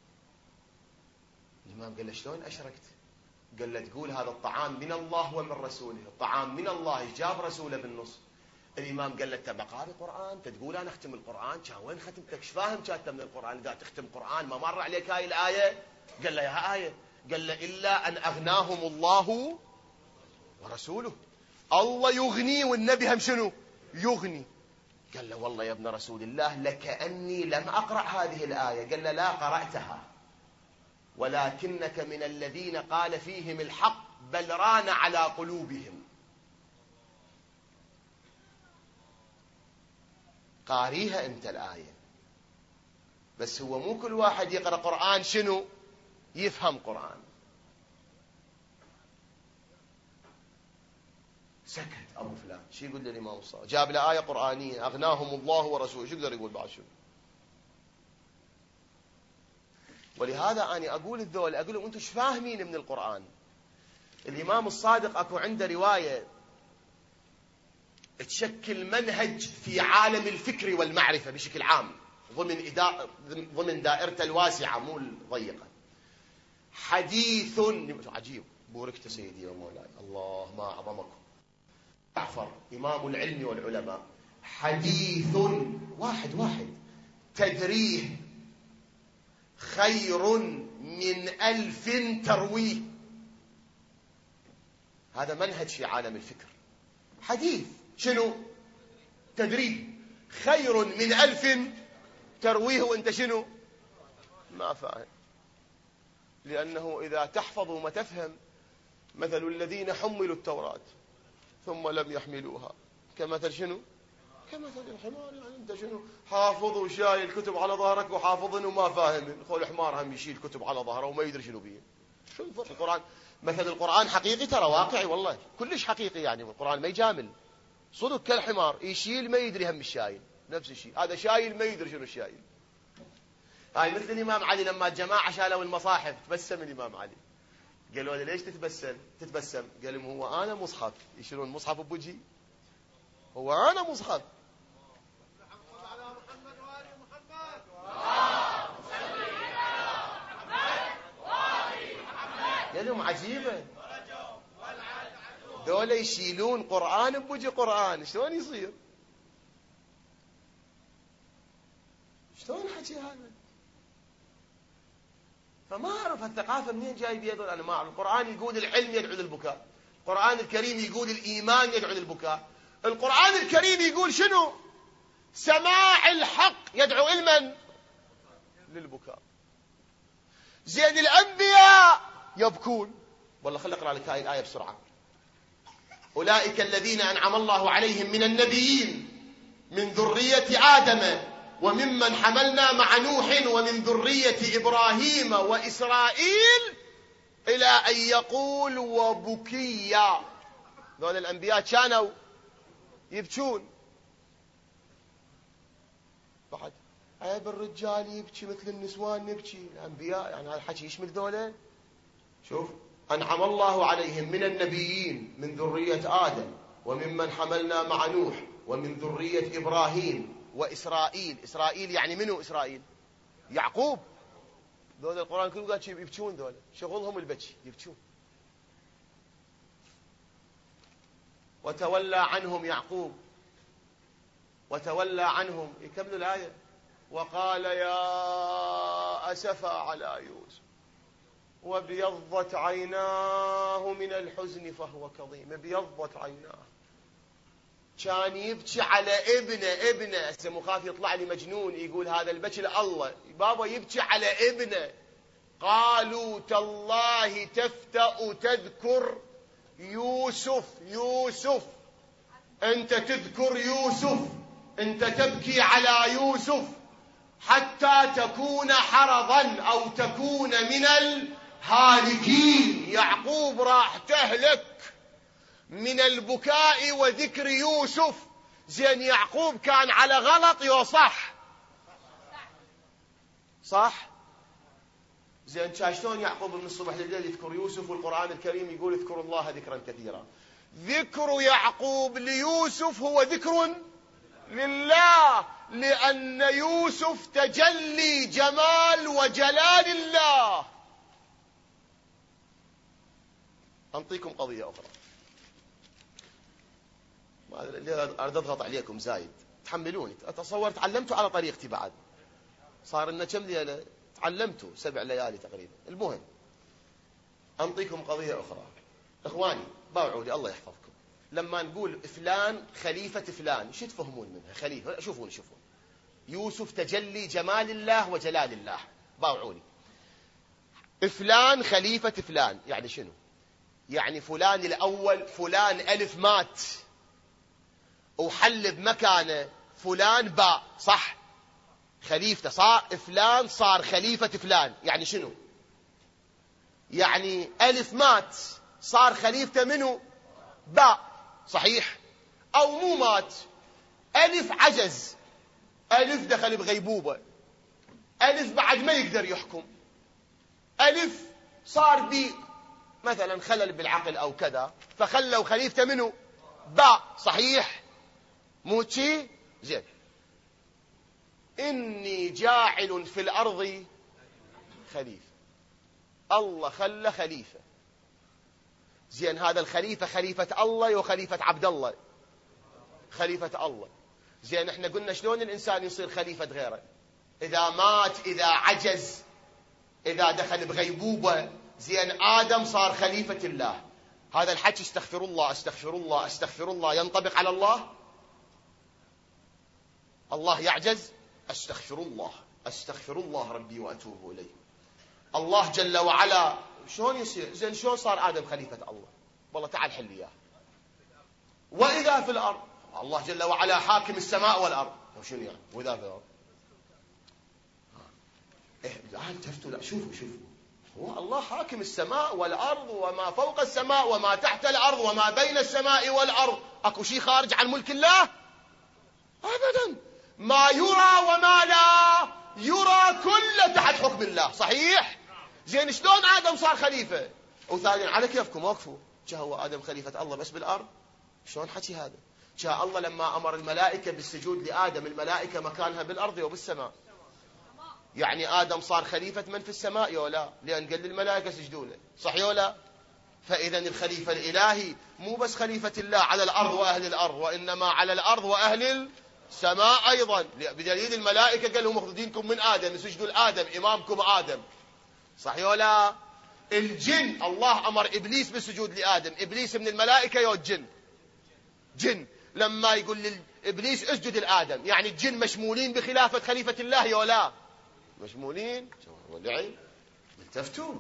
الإمام قال له: شلون أشركت؟ قال له: تقول هذا الطعام من الله ومن رسوله. الطعام من الله، ايش جاب رسوله بالنص؟ الإمام قال له: أنت بقارئ قرآن، تقول أنا أختم القرآن، كان وين ختمتك؟ ايش فاهم كانت من القرآن إذا تختم قرآن؟ ما مر عليك هاي الآية؟ قال له: يا آية. قال له: إلا أن أغناهم الله ورسوله. الله يغني والنبي هم شنو؟ يغني. قال له: والله يا ابن رسول الله لكأني لم أقرأ هذه الآية. قال له: لا قرأتها، ولكنك من الذين قال فيهم الحق بل ران على قلوبهم. قاريها أنت الآية، بس هو مو كل واحد يقرأ قرآن شنو يفهم قرآن. سكت أبو فلان، شو يقول للإمام الصادق؟ جاب له آية قرآنية أغناهم الله ورسوله، شو يقدر يقول بعد شنو؟ ولهذا أنا أقول الذول، أقول لهم أنتم ايش فاهمين من القرآن؟ الإمام الصادق أكو عنده رواية تشكل منهج في عالم الفكر والمعرفة بشكل عام ضمن دائرته الواسعة مو الضيقة. حديث عجيب، بوركت سيدي ومولاي، الله ما أعظمكم. جعفر إمام العلم والعلماء، حديث واحد تدريه خير من 1000 ترويه. هذا منهج في عالم الفكر. حديث شنو؟ تدريه خير من 1000 ترويه وانت شنو؟ ما فاهم. لأنه إذا تحفظ وما تفهم، مثل الذين حملوا التوراة ثم لم يحملوها كمثل شنو؟ كمثل الحمار. يعني انت شنو حافظ وشايل الكتب على ظهرك وحافظ وما فاهم. خول حمار هم يشيل كتب على ظهره وما يدري شنو بيه. شو الفرق؟ القرآن مثل القرآن حقيقي، ترى واقعي والله كلش حقيقي. يعني القرآن ما يجامل، صدق كالحمار يشيل ما يدري هم الشايل، نفس الشيء هذا شايل ما يدري شنو الشايل. هاي مثل الإمام علي لما الجماعة شالوا المصاحف تبسم الإمام علي، قالوا له ليش تتبسم؟ قال لهم هو أنا مصحف يشيلون مصحف بوجهي؟ هو أنا مصحف. قال لهم عجيبة، دول يشيلون قرآن بوجه قرآن، شلون يصير؟ شلون حكي هذا؟ فما أعرف الثقافة منين جاي بيدون. أنا ما أعرف. القرآن يقول العلم يدعو للبكاء، القرآن الكريم يقول الإيمان يدعو للبكاء، القرآن الكريم يقول شنو؟ سماع الحق يدعو إلمن؟ للبكاء. زين الأنبياء يبكون. والله خلي أقرأ لك هاي الآية بسرعة. أولئك الذين أنعم الله عليهم من النبيين من ذرية آدم وممن حملنا مع نوح ومن ذرية إبراهيم وإسرائيل إلى أن يقول وبكيا. ذول الأنبياء كانوا يبكون. بعد عيب الرجال يبكي مثل النسوان نبكي، الأنبياء يعني هذا الحكي يشمل ذولا. شوف، أنعم الله عليهم من النبيين من ذرية آدم وممن حملنا مع نوح ومن ذرية إبراهيم وإسرائيل. إسرائيل يعني منو إسرائيل؟ يعقوب. ذول القرآن كله قال يبكون، ذول شغلهم البكي يبكون. وتولى عنهم يعقوب، وتولى عنهم. يكمل الآية وقال يا أسفا على يوسف وابيضت عيناه من الحزن فهو كظيم. ابيضت عيناه، كان يبكي على ابنه. هسه مخاف يطلع لي مجنون يقول هذا البكي لله. بابا يبكي على ابنه. قالوا تالله تفتأ تذكر يوسف، أنت تذكر يوسف، أنت تبكي على يوسف حتى تكون حرضا أو تكون من الهالكين. يعقوب راح تهلك من البكاء وذكر يوسف. زين يعقوب كان على غلط يو صح؟ زين شلون يعقوب من الصبح لليل يذكر يوسف والقرآن الكريم يقول اذكروا الله ذكرا كثيرا؟ ذكر يعقوب ليوسف هو ذكر لله، لأن يوسف تجلي جمال وجلال الله. أنطيكم قضية أخرى، ما أريد أضغط عليكم زايد، تحملوني. أتصور تعلمتوا على طريقتي بعد، صار لنا كم ليلة تعلمتوا 7 ليالي تقريبا. المهم أنطيكم قضية أخرى. إخواني باوعوا لي الله يحفظكم. لما نقول فلان خليفة فلان، شو تفهمون منها خليفة؟ شوفون يوسف تجلي جمال الله وجلال الله. باوعوا لي فلان خليفة فلان يعني شنو؟ يعني فلان الأول، فلان ألف مات وحل بمكانه فلان باء، صح؟ خليفته صار فلان صار خليفة فلان، يعني شنو؟ يعني ألف مات صار خليفته منه باء، صحيح؟ أو مو مات، ألف عجز، ألف دخل بغيبوبة، ألف بعد ما يقدر يحكم، ألف صار بي مثلا خلل بالعقل أو كذا، فخلوا خليفته منه باء، صحيح؟ مو شي؟ زين. إني جاعل في الأرض خليفة، الله خلى خليفة، زين. هذا الخليفة خليفة الله وخليفة عبد الله؟ خليفة الله. زين، احنا قلنا شلون الإنسان يصير خليفة غيره؟ إذا مات، إذا عجز، إذا دخل بغيبوبة. زين، آدم صار خليفة الله. هذا الحكي استغفر الله استغفر الله استغفر الله ينطبق على الله؟ الله يعجز؟ استغفر الله استغفر الله ربي وأتوب إليه. الله جل وعلا شلون يصير؟ زين، شلون صار آدم خليفة الله؟ والله تعال حل إياه. وإذا في الأرض، الله جل وعلا حاكم السماء والأرض، شنو يعني وإذا في الأرض؟ الآن تفتوا، لا شوفوا هو الله حاكم السماء والأرض وما فوق السماء وما تحت الأرض وما بين السماء والأرض. أكو شيء خارج عن ملك الله؟ أبدا. ما يرى وما لا يرى كله تحت حكم الله، صحيح؟ زين، شلون آدم صار خليفة؟ وثانيا على كيفكم وقفوا، جاء هو آدم خليفة الله بس بالأرض؟ شلون حكي هذا؟ جاء الله لما أمر الملائكة بالسجود لآدم، الملائكة مكانها بالأرض وبالسماء. يعني آدم صار خليفة من في السماء ولا؟ لأن قال للملائكة سجدوا له، صحيح ولا؟ فإذا الخليفة الإلهي مو بس خليفة الله على الأرض وأهل الأرض، وإنما على الأرض وأهل السماء أيضا، بدليل الملائكة قال لهم مخذدينكم من آدم، سجدوا لآدم إمامكم آدم، صحيح ولا؟ الجن الله أمر إبليس بالسجود لآدم، إبليس من الملائكة يا الجن؟ جن. لما يقول لإبليس اسجد لآدم، يعني الجن مشمولين بخلافة خليفة الله يا لا؟ مشمولين. ولعين تفتوا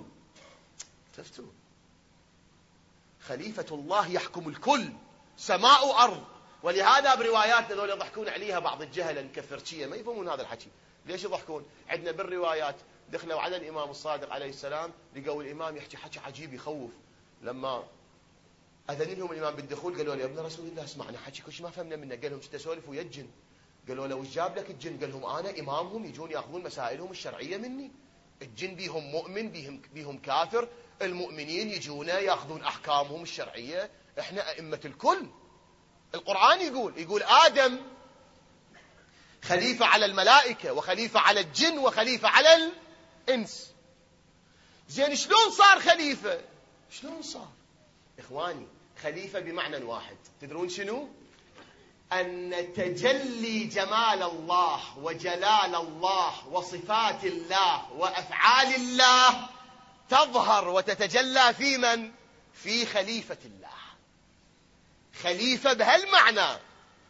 خليفة الله يحكم الكل، سماء وأرض. ولهذا برواياتنا لو يضحكون عليها بعض الجهلة الكفرشية ما يفهمون هذا الحكي. ليش يضحكون؟ عندنا بالروايات دخلوا على الإمام الصادق عليه السلام، لقوا الإمام يحكي حكي عجيب يخوف. لما أذن لهم الإمام بالدخول قالوا له يا ابن رسول الله اسمعنا حكي كل شيء ما فهمنا منه. قال لهم تسولف ويا الجن؟ قالوا له وش جاب لك الجن؟ قال لهم أنا إمامهم، يجون يأخذون مسائلهم الشرعية مني. الجن بيهم مؤمن بيهم كافر، المؤمنين يجون يأخذون أحكامهم الشرعية، إحنا أئمة الكل. القرآن يقول آدم خليفة على الملائكة وخليفة على الجن وخليفة على الإنس. زين، شلون صار خليفة؟ شلون صار؟ إخواني، خليفة بمعنى واحد، تدرون شنو؟ أن تجلي جمال الله وجلال الله وصفات الله وأفعال الله تظهر وتتجلى في من؟ في خليفة الله. خليفة بهالمعنى.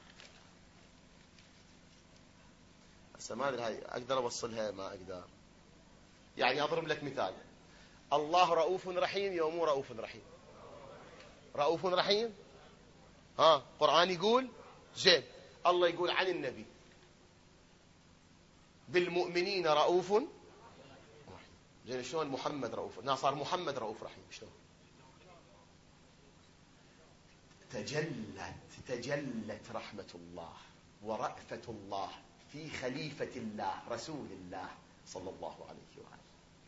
هسه ما أدري هاي أقدر أوصلها ما أقدر. يعني أضرب لك مثال، الله رؤوف رحيم يوم مو رؤوف رحيم؟ رؤوف رحيم؟ قرآن يقول. زين، الله يقول عن النبي بالمؤمنين رؤوف رحيم. زين، شلون محمد رؤوف؟ صار محمد رؤوف رحيم، شلون؟ تجلت رحمة الله ورأفة الله في خليفة الله رسول الله صلى الله عليه وآله.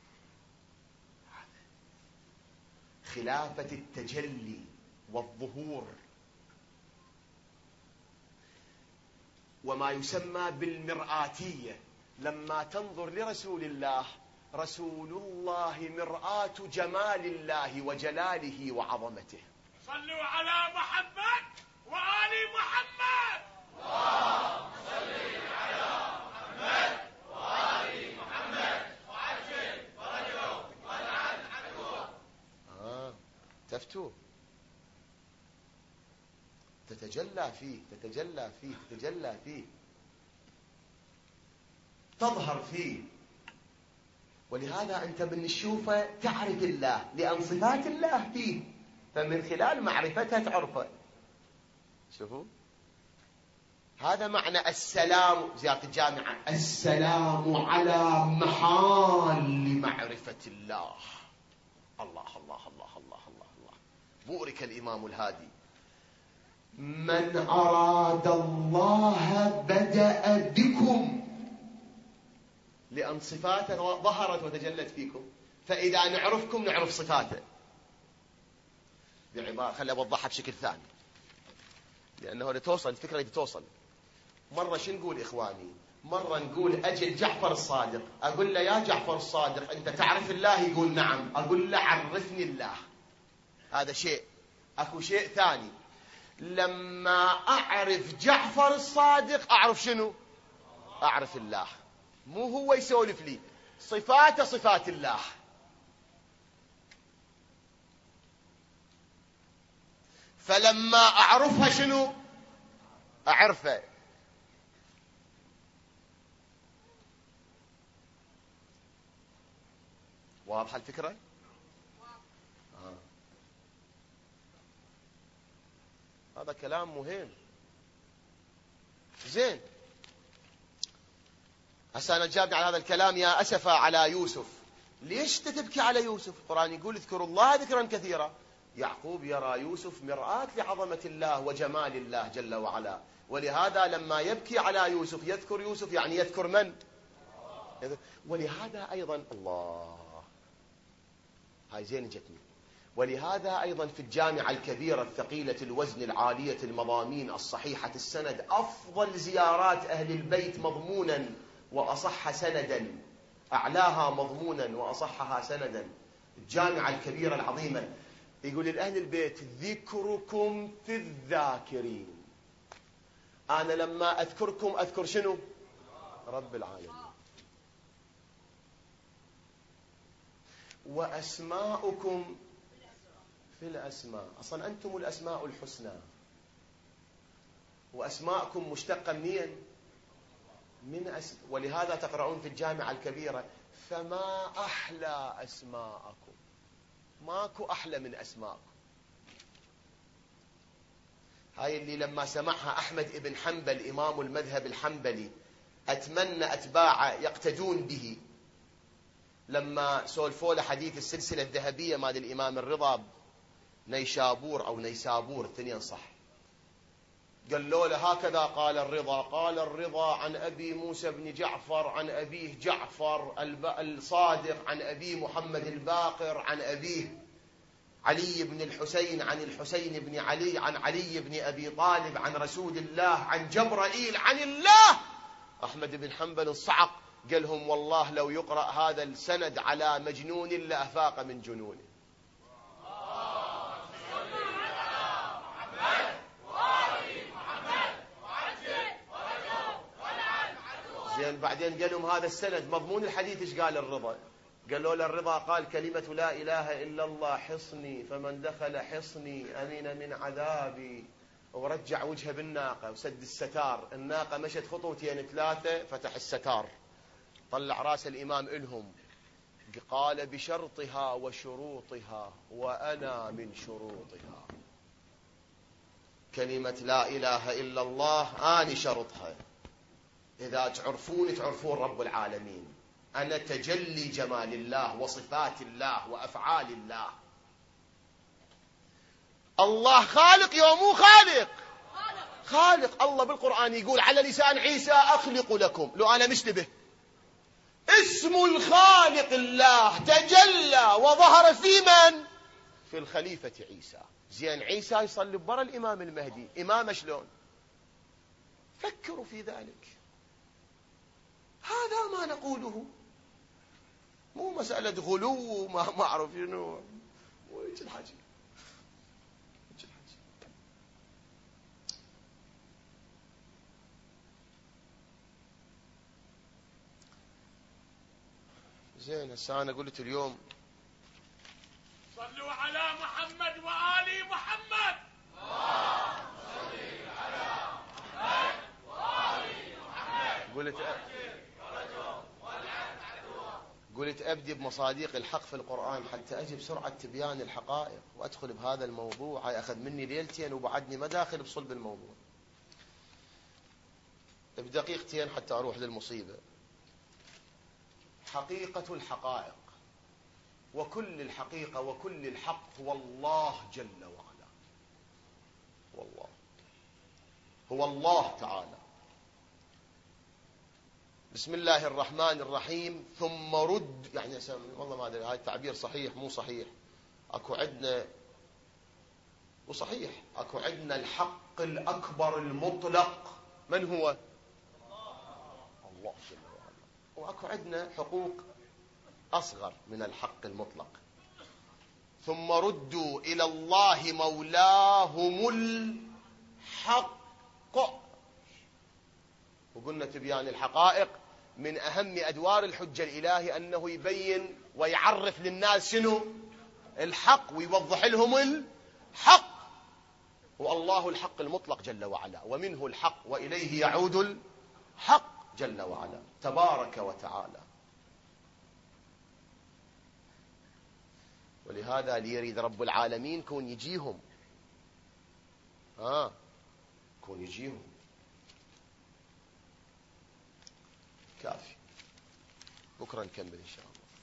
خلافة التجلي والظهور، وما يسمى بالمرآتية. لما تنظر لرسول الله، رسول الله مرآة جمال الله وجلاله وعظمته. صلوا على محمد وآل محمد. اللهم صل على محمد وآل محمد وعجل فرجهم ولعن عدوهم. تفتوا تتجلى فيه تظهر فيه. ولهذا أنت من تشوفه تعرف الله، لأن صفات الله فيه، فمن خلال معرفتها تعرفه. شوفوا هذا معنى السلام. زيارة الجامعة السلام على محال معرفة الله. الله الله الله الله الله الله. بورك الإمام الهادي. من أراد الله بدأ بكم، لأن صفاته ظهرت وتجلت فيكم، فإذا نعرفكم نعرف صفاته. بعبارة خلي أوضحها بشكل ثاني، لأنه لتوصل الفكرة لتوصل. مرة شو نقول إخواني؟ مرة نقول أجل جعفر الصادق، أقول له يا جعفر الصادق أنت تعرف الله؟ يقول نعم. أقول له عرفني الله. هذا شيء. أكو شيء ثاني، لما أعرف جعفر الصادق أعرف شنو؟ أعرف الله. مو هو يسولف لي، صفاته صفات الله. فلما أعرفها شنو؟ أعرفه. واضحة الفكرة؟ هذا كلام مهم. زين، هسه أنا جابني على هذا الكلام يا أسفا على يوسف. ليش تبكي على يوسف؟ القرآن يقول اذكروا الله ذكرا كثيرا. يعقوب يرى يوسف مرآة لعظمة الله وجمال الله جل وعلا، ولهذا لما يبكي على يوسف يذكر يوسف، يعني يذكر من؟ ولهذا أيضا الله، هاي زين جتني. ولهذا أيضا في الجامعة الكبيرة الثقيلة الوزن العالية المضامين الصحيحة السند، أفضل زيارات أهل البيت مضمونا وأصح سندا، أعلاها مضمونا وأصحها سندا، الجامعة الكبيرة العظيمة. يقول لأهل البيت ذكركم في الذاكرين. أنا لما أذكركم أذكر شنو؟ رب العالمين. وأسماؤكم في الأسماء. أصلا أنتم الأسماء الحسنى، وأسماءكم مشتقة منين؟ من ولهذا تقرؤون في الجامعة الكبيرة فما أحلى أسماءكم. ماكو أحلى من أسماءكم. هاي اللي لما سمعها أحمد بن حنبل إمام المذهب الحنبلي أتمنى أتباعه يقتدون به، لما سولفوا له حديث السلسلة الذهبية مال الإمام الرضا نيشابور أو نيسابور، اثنين صح. قالوا له هكذا قال الرضا، قال الرضا عن أبي موسى بن جعفر عن أبيه جعفر الصادق عن أبيه محمد الباقر عن أبيه علي بن الحسين عن الحسين بن علي عن علي بن أبي طالب عن رسول الله عن جبرائيل عن الله. أحمد بن حنبل صعق، قال لهم والله لو يقرأ هذا السند على مجنون لأفاق من جنونه. زين، بعدين قال لهم هذا السند مضمون الحديث ايش قال الرضا؟ قالوا له الرضا قال كلمة لا إله إلا الله حصني، فمن دخل حصني أمن من عذابي. ورجع وجهه بالناقة وسد الستار، الناقة مشت خطوتين ثلاثة فتح الستار، طلع راس الإمام إلهم، قال بشرطها وشروطها وأنا من شروطها. كلمة لا إله إلا الله آني شرطها، إذا تعرفون رب العالمين، أنا تجلي جمال الله وصفات الله وأفعال الله. الله خالق يا مو خالق؟ خالق. الله بالقرآن يقول على لسان عيسى أخلق لكم، لو أنا مشتبه. اسم الخالق الله تجلى وظهر في من؟ في الخليفة عيسى. زين، عيسى يصلي برا الإمام المهدي، إمام شلون؟ فكروا في ذلك. هذا ما نقوله، مو مسألة غلو ما أعرف شنو ويش الحاجة. زين، هسه أنا قلت اليوم صلوا على محمد وآل محمد. صلي على محمد وآل محمد. قلت أبدي بمصاديق الحق في القرآن حتى أجي بسرعة تبيان الحقائق وأدخل بهذا الموضوع. هاي أخذ مني ليلتين وبعدني ما داخل بصلب الموضوع. بدقيقتين حتى أروح للمصيبة. حقيقة الحقائق وكل الحقيقة وكل الحق هو الله جل وعلا. والله هو الله تعالى. بسم الله الرحمن الرحيم. ثم رد، يعني والله ما أدري هذا التعبير صحيح مو صحيح. أكو عندنا وصحيح، أكو عندنا الحق الأكبر المطلق من هو؟ الله جل وعلا. وأكو عندنا حقوق أصغر من الحق المطلق. ثم ردوا إلى الله مولاهم الحق. وقلنا تبيان الحقائق من أهم أدوار الحجة الإلهي أنه يبين ويعرف للناس شنو الحق ويوضح لهم الحق. والله الحق المطلق جل وعلا، ومنه الحق وإليه يعود الحق جل وعلا تبارك وتعالى. ولهذا ليريد رب العالمين كون يجيهم كون يجيهم كافي. بكرة نكمل إن شاء الله.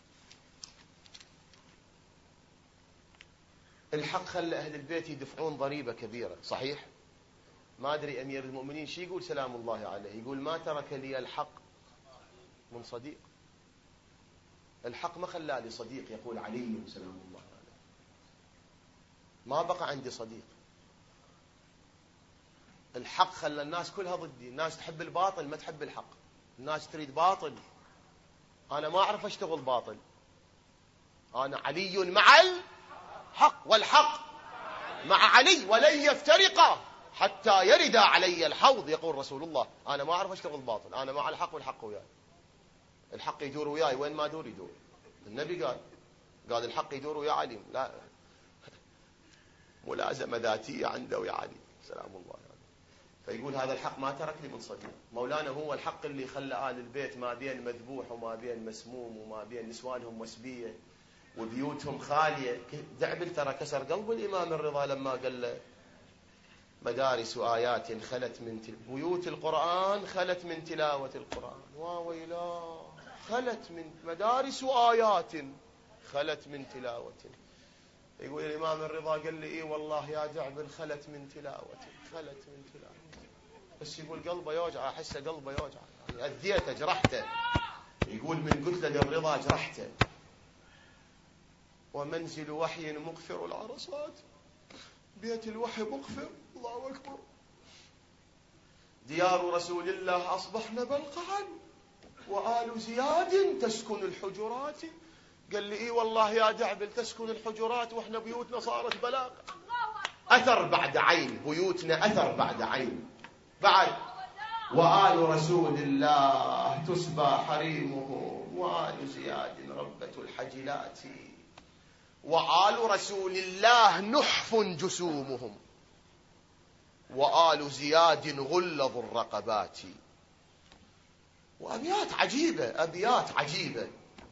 الحق خلى أهل البيت يدفعون ضريبة كبيرة، صحيح؟ ما أدري أمير المؤمنين شي يقول سلام الله عليه، يقول ما ترك لي الحق من صديق. الحق ما خلى لي صديق، يقول علي سلام الله عليه، ما بقى عندي صديق. الحق خلى الناس كلها ضدي، الناس تحب الباطل ما تحب الحق، الناس تريد باطل، أنا ما أعرف أشتغل باطل، أنا علي مع الحق والحق مع علي ولن يفترقا حتى يرد علي الحوض، يقول رسول الله. أنا ما أعرف أشتغل باطل، أنا مع الحق والحق وياي. الحق يدور وياي، وين ما دور يدور. النبي قال الحق يدور ويا علي، لا ملازمة ذاتية عنده ويا علي سلام الله عليه. فيقول هذا الحق ما ترك لي من صديق. مولانا هو الحق اللي خلى آل البيت ما بين مذبوح وما بين مسموم وما بين نسوانهم مسبية وبيوتهم خالية. دعبل ترى كسر قلب الإمام الرضا لما قال له مدارس آيات خلت من بيوت القرآن خلت من تلاوة القرآن. وويلا، خلت من مدارس آيات خلت من تلاوة. يقول الإمام الرضا قال لي إيه والله يا دعبل خلت من تلاوة، خلت من تلاوة. بس يقول قلبه يوجع، أحسه قلبه يوجع، يعني أذيته جرحته. يقول من قلت له للرضا جرحته. ومنزل وحي مغفر العرصات، بيت الوحي مغفر، الله أكبر. ديار رسول الله أصبحنا بلقعا وآل زياد تسكن الحجرات. قال لي إيه والله يا دعبل تسكن الحجرات وإحنا بيوتنا صارت بلاغ. أثر بعد عين، بيوتنا أثر بعد عين. بعد وآل رسول الله تسبى حريمهم، وآل زياد ربة الحجلات، وآل رسول الله نحف جسومهم، وآل زياد غلظ الرقبات. وأبيات عجيبة، أبيات عجيبة.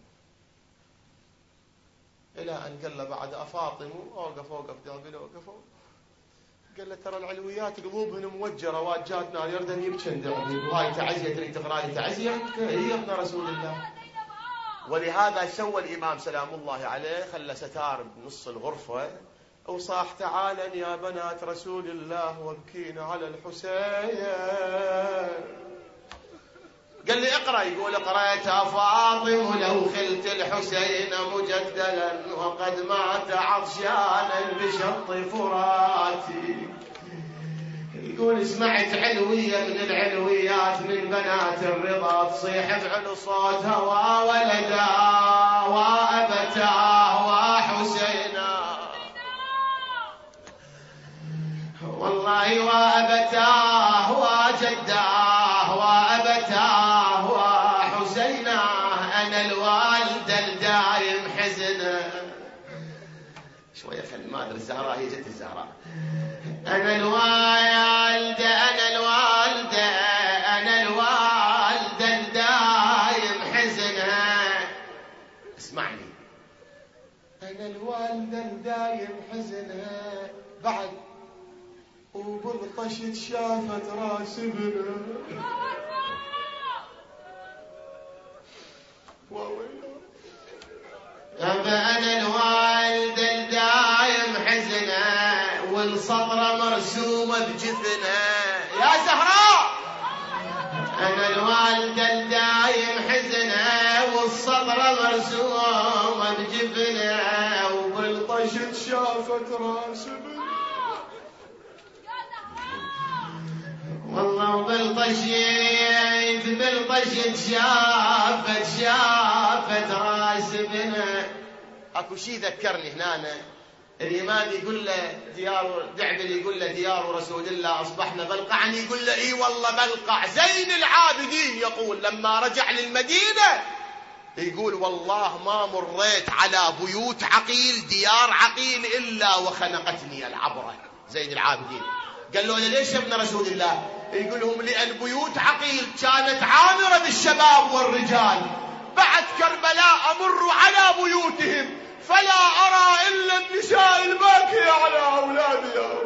إلى أن قال له بعد أفاطم أوقف دابل أوقف، قال له ترى العلويات قلوبهن موجرة واجاتنا يردن يبكن وهاي تعزية تريد تقرأ لي تعزية هي ابن رسول الله. ولهذا سوى الإمام سلام الله عليه خلى ستار بنص الغرفة وصاح تعالى يا بنات رسول الله وابكين على الحسين. قال لي اقرأ، يقول قرأت فاطم لو خلت الحسين مجدلا وقد مات عطشانا بشط فراتي. يقول سمعت علوية من العلويات من بنات الرضا تصيح بعلو صوتها وولدا وأبتاه وحسينا، والله وأبتاه وجداه وأبتاه وحسينا. أنا الوالدة الدايم حزنة شوية خلي ما أدري الزهراء هي جت الزهراء. أنا الوالدة أنا الوالدة أنا الوالدة الدايم حزنة. اسمعني، أنا الوالدة الدايم حزنة بعد وبالطشت شافت راس ابنها. جفنها. يا زهراء أنا الوالدة الدايم حزنها والصبر مرسومة بجفنها وبالطشت شافت راس والله بالطشت شافت راس ابنها. اكو شي ذكرني هنا اليمان يقول له ديار دعبل يقول له ديار رسول الله اصبحنا بلقع، يقول له اي والله بلقع. زين العابدين يقول لما رجع للمدينه يقول والله ما مريت على بيوت عقيل ديار عقيل الا وخنقتني العبره. زين العابدين قال له ليش يا ابن رسول الله؟ يقول لهم لأن بيوت عقيل كانت عامرة بالشباب والرجال، بعد كربلاء أمر على بيوتهم فلا أرى إلا النساء الباكية على أولادها.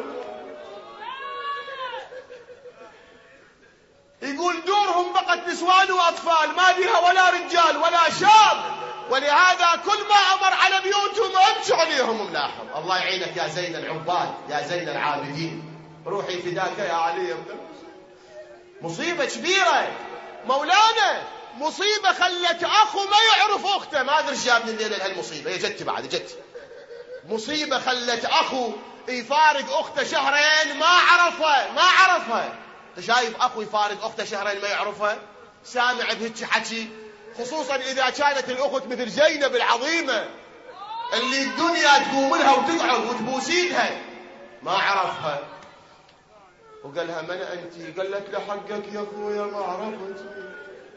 يقول دورهم بقت نسوان وأطفال ما بها ولا رجال ولا شاب، ولهذا كل ما أمر على بيوتهم أمشوا عليهم ملاحظ. الله يعينك يا زين العباد يا زين العابدين، روحي فداك يا علي. مصيبة كبيرة مولانا، مصيبة خلت أخو ما يعرف أخته. ما أدري جاب من الليلة لهالمصيبة، هي جت بعد جت مصيبة خلت أخو يفارق أخته شهرين ما عرفها. أنت شايف أخو يفارق أخته شهرين ما يعرفها؟ سامع بهيك حكي، خصوصا إذا كانت الأخت مثل زينب العظيمة اللي الدنيا تقوم لها وتقعد وتبوسيدها، ما عرفها. وقال لها من أنت؟ قالت له حقك يا أخويا ما عرفتني،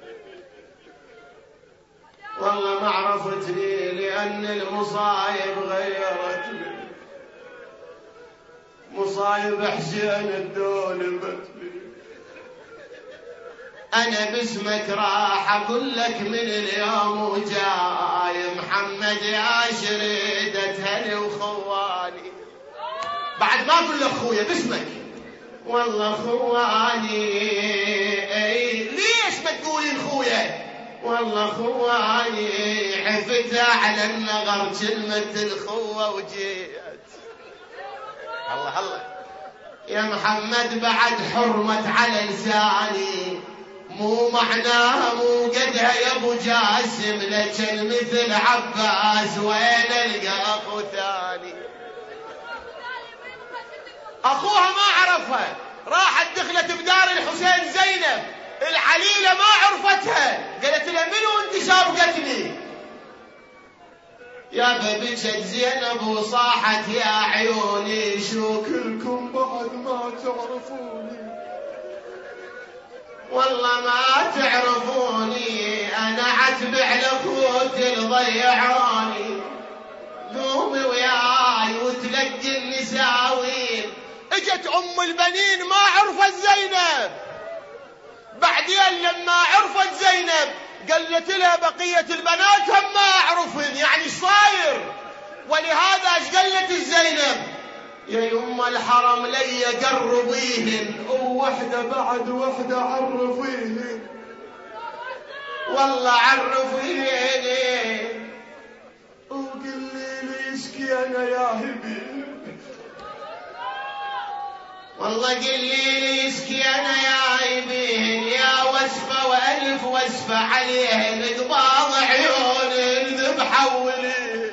والله ما عرفتني لأن المصايب غيرتني، مصايب حسين الدولبتني. أنا باسمك راح أقول لك من اليوم وجاي محمد يا شريدة هلي وخواني. بعد ما أقول لك خويا باسمك، والله خواني. ليش ما تقولين خويا؟ والله خواني حفتها على النغر كلمة الخوة وجيت. الله يا محمد بعد حرمت على لساني، مو معناها مو قدها يا ابو جاسم لك مثل عباس وين القى اخو ثاني. اخوها ما عرفها، راحت دخلت بدار الحسين زينب العليله ما عرفتها، قالت لها منو انت سابقتني؟ يا ببكت زينب وصاحت يا عيوني شو كلكم بعد ما تعرفوني، والله ما تعرفوني، انا عتب على اخوتي ضيعوني، قومي وياي وتلقي النساوين. اجت ام البنين ما عرفت زينب، بعدين لما عرفت زينب قالت لها بقية البنات هم ما اعرفن، يعني صاير. ولهذا ايش قالت زينب؟ يا يما الحرم لي قربيهن ووحدة بعد وحدة عرفيهن، والله عرفيهن وقلي لي اسكي انا يا هبي، والله قلي لي اسكي انا يا هبيهن، يا وسفة والف وسفة عليهن قباض عيون الذبحة وليهن.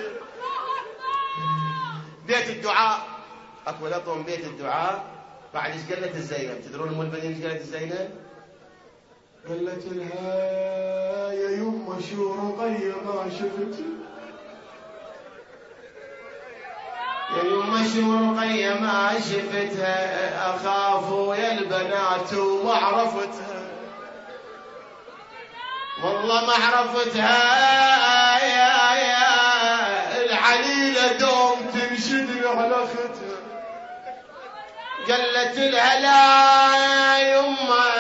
بيت الدعاء اكو لطم بيت الدعاء. بعد ايش قالت الزينب؟ تدرون ام البنين ايش قالت الزينب؟ قالت لها يا يما شو رقية ما شفت، يا يما شو رقية ما شفتها، اخاف يا البنات وما عرفتها، والله ما عرفتها، يا العليلة دوم تنشد على اختها. قالت لها لا يما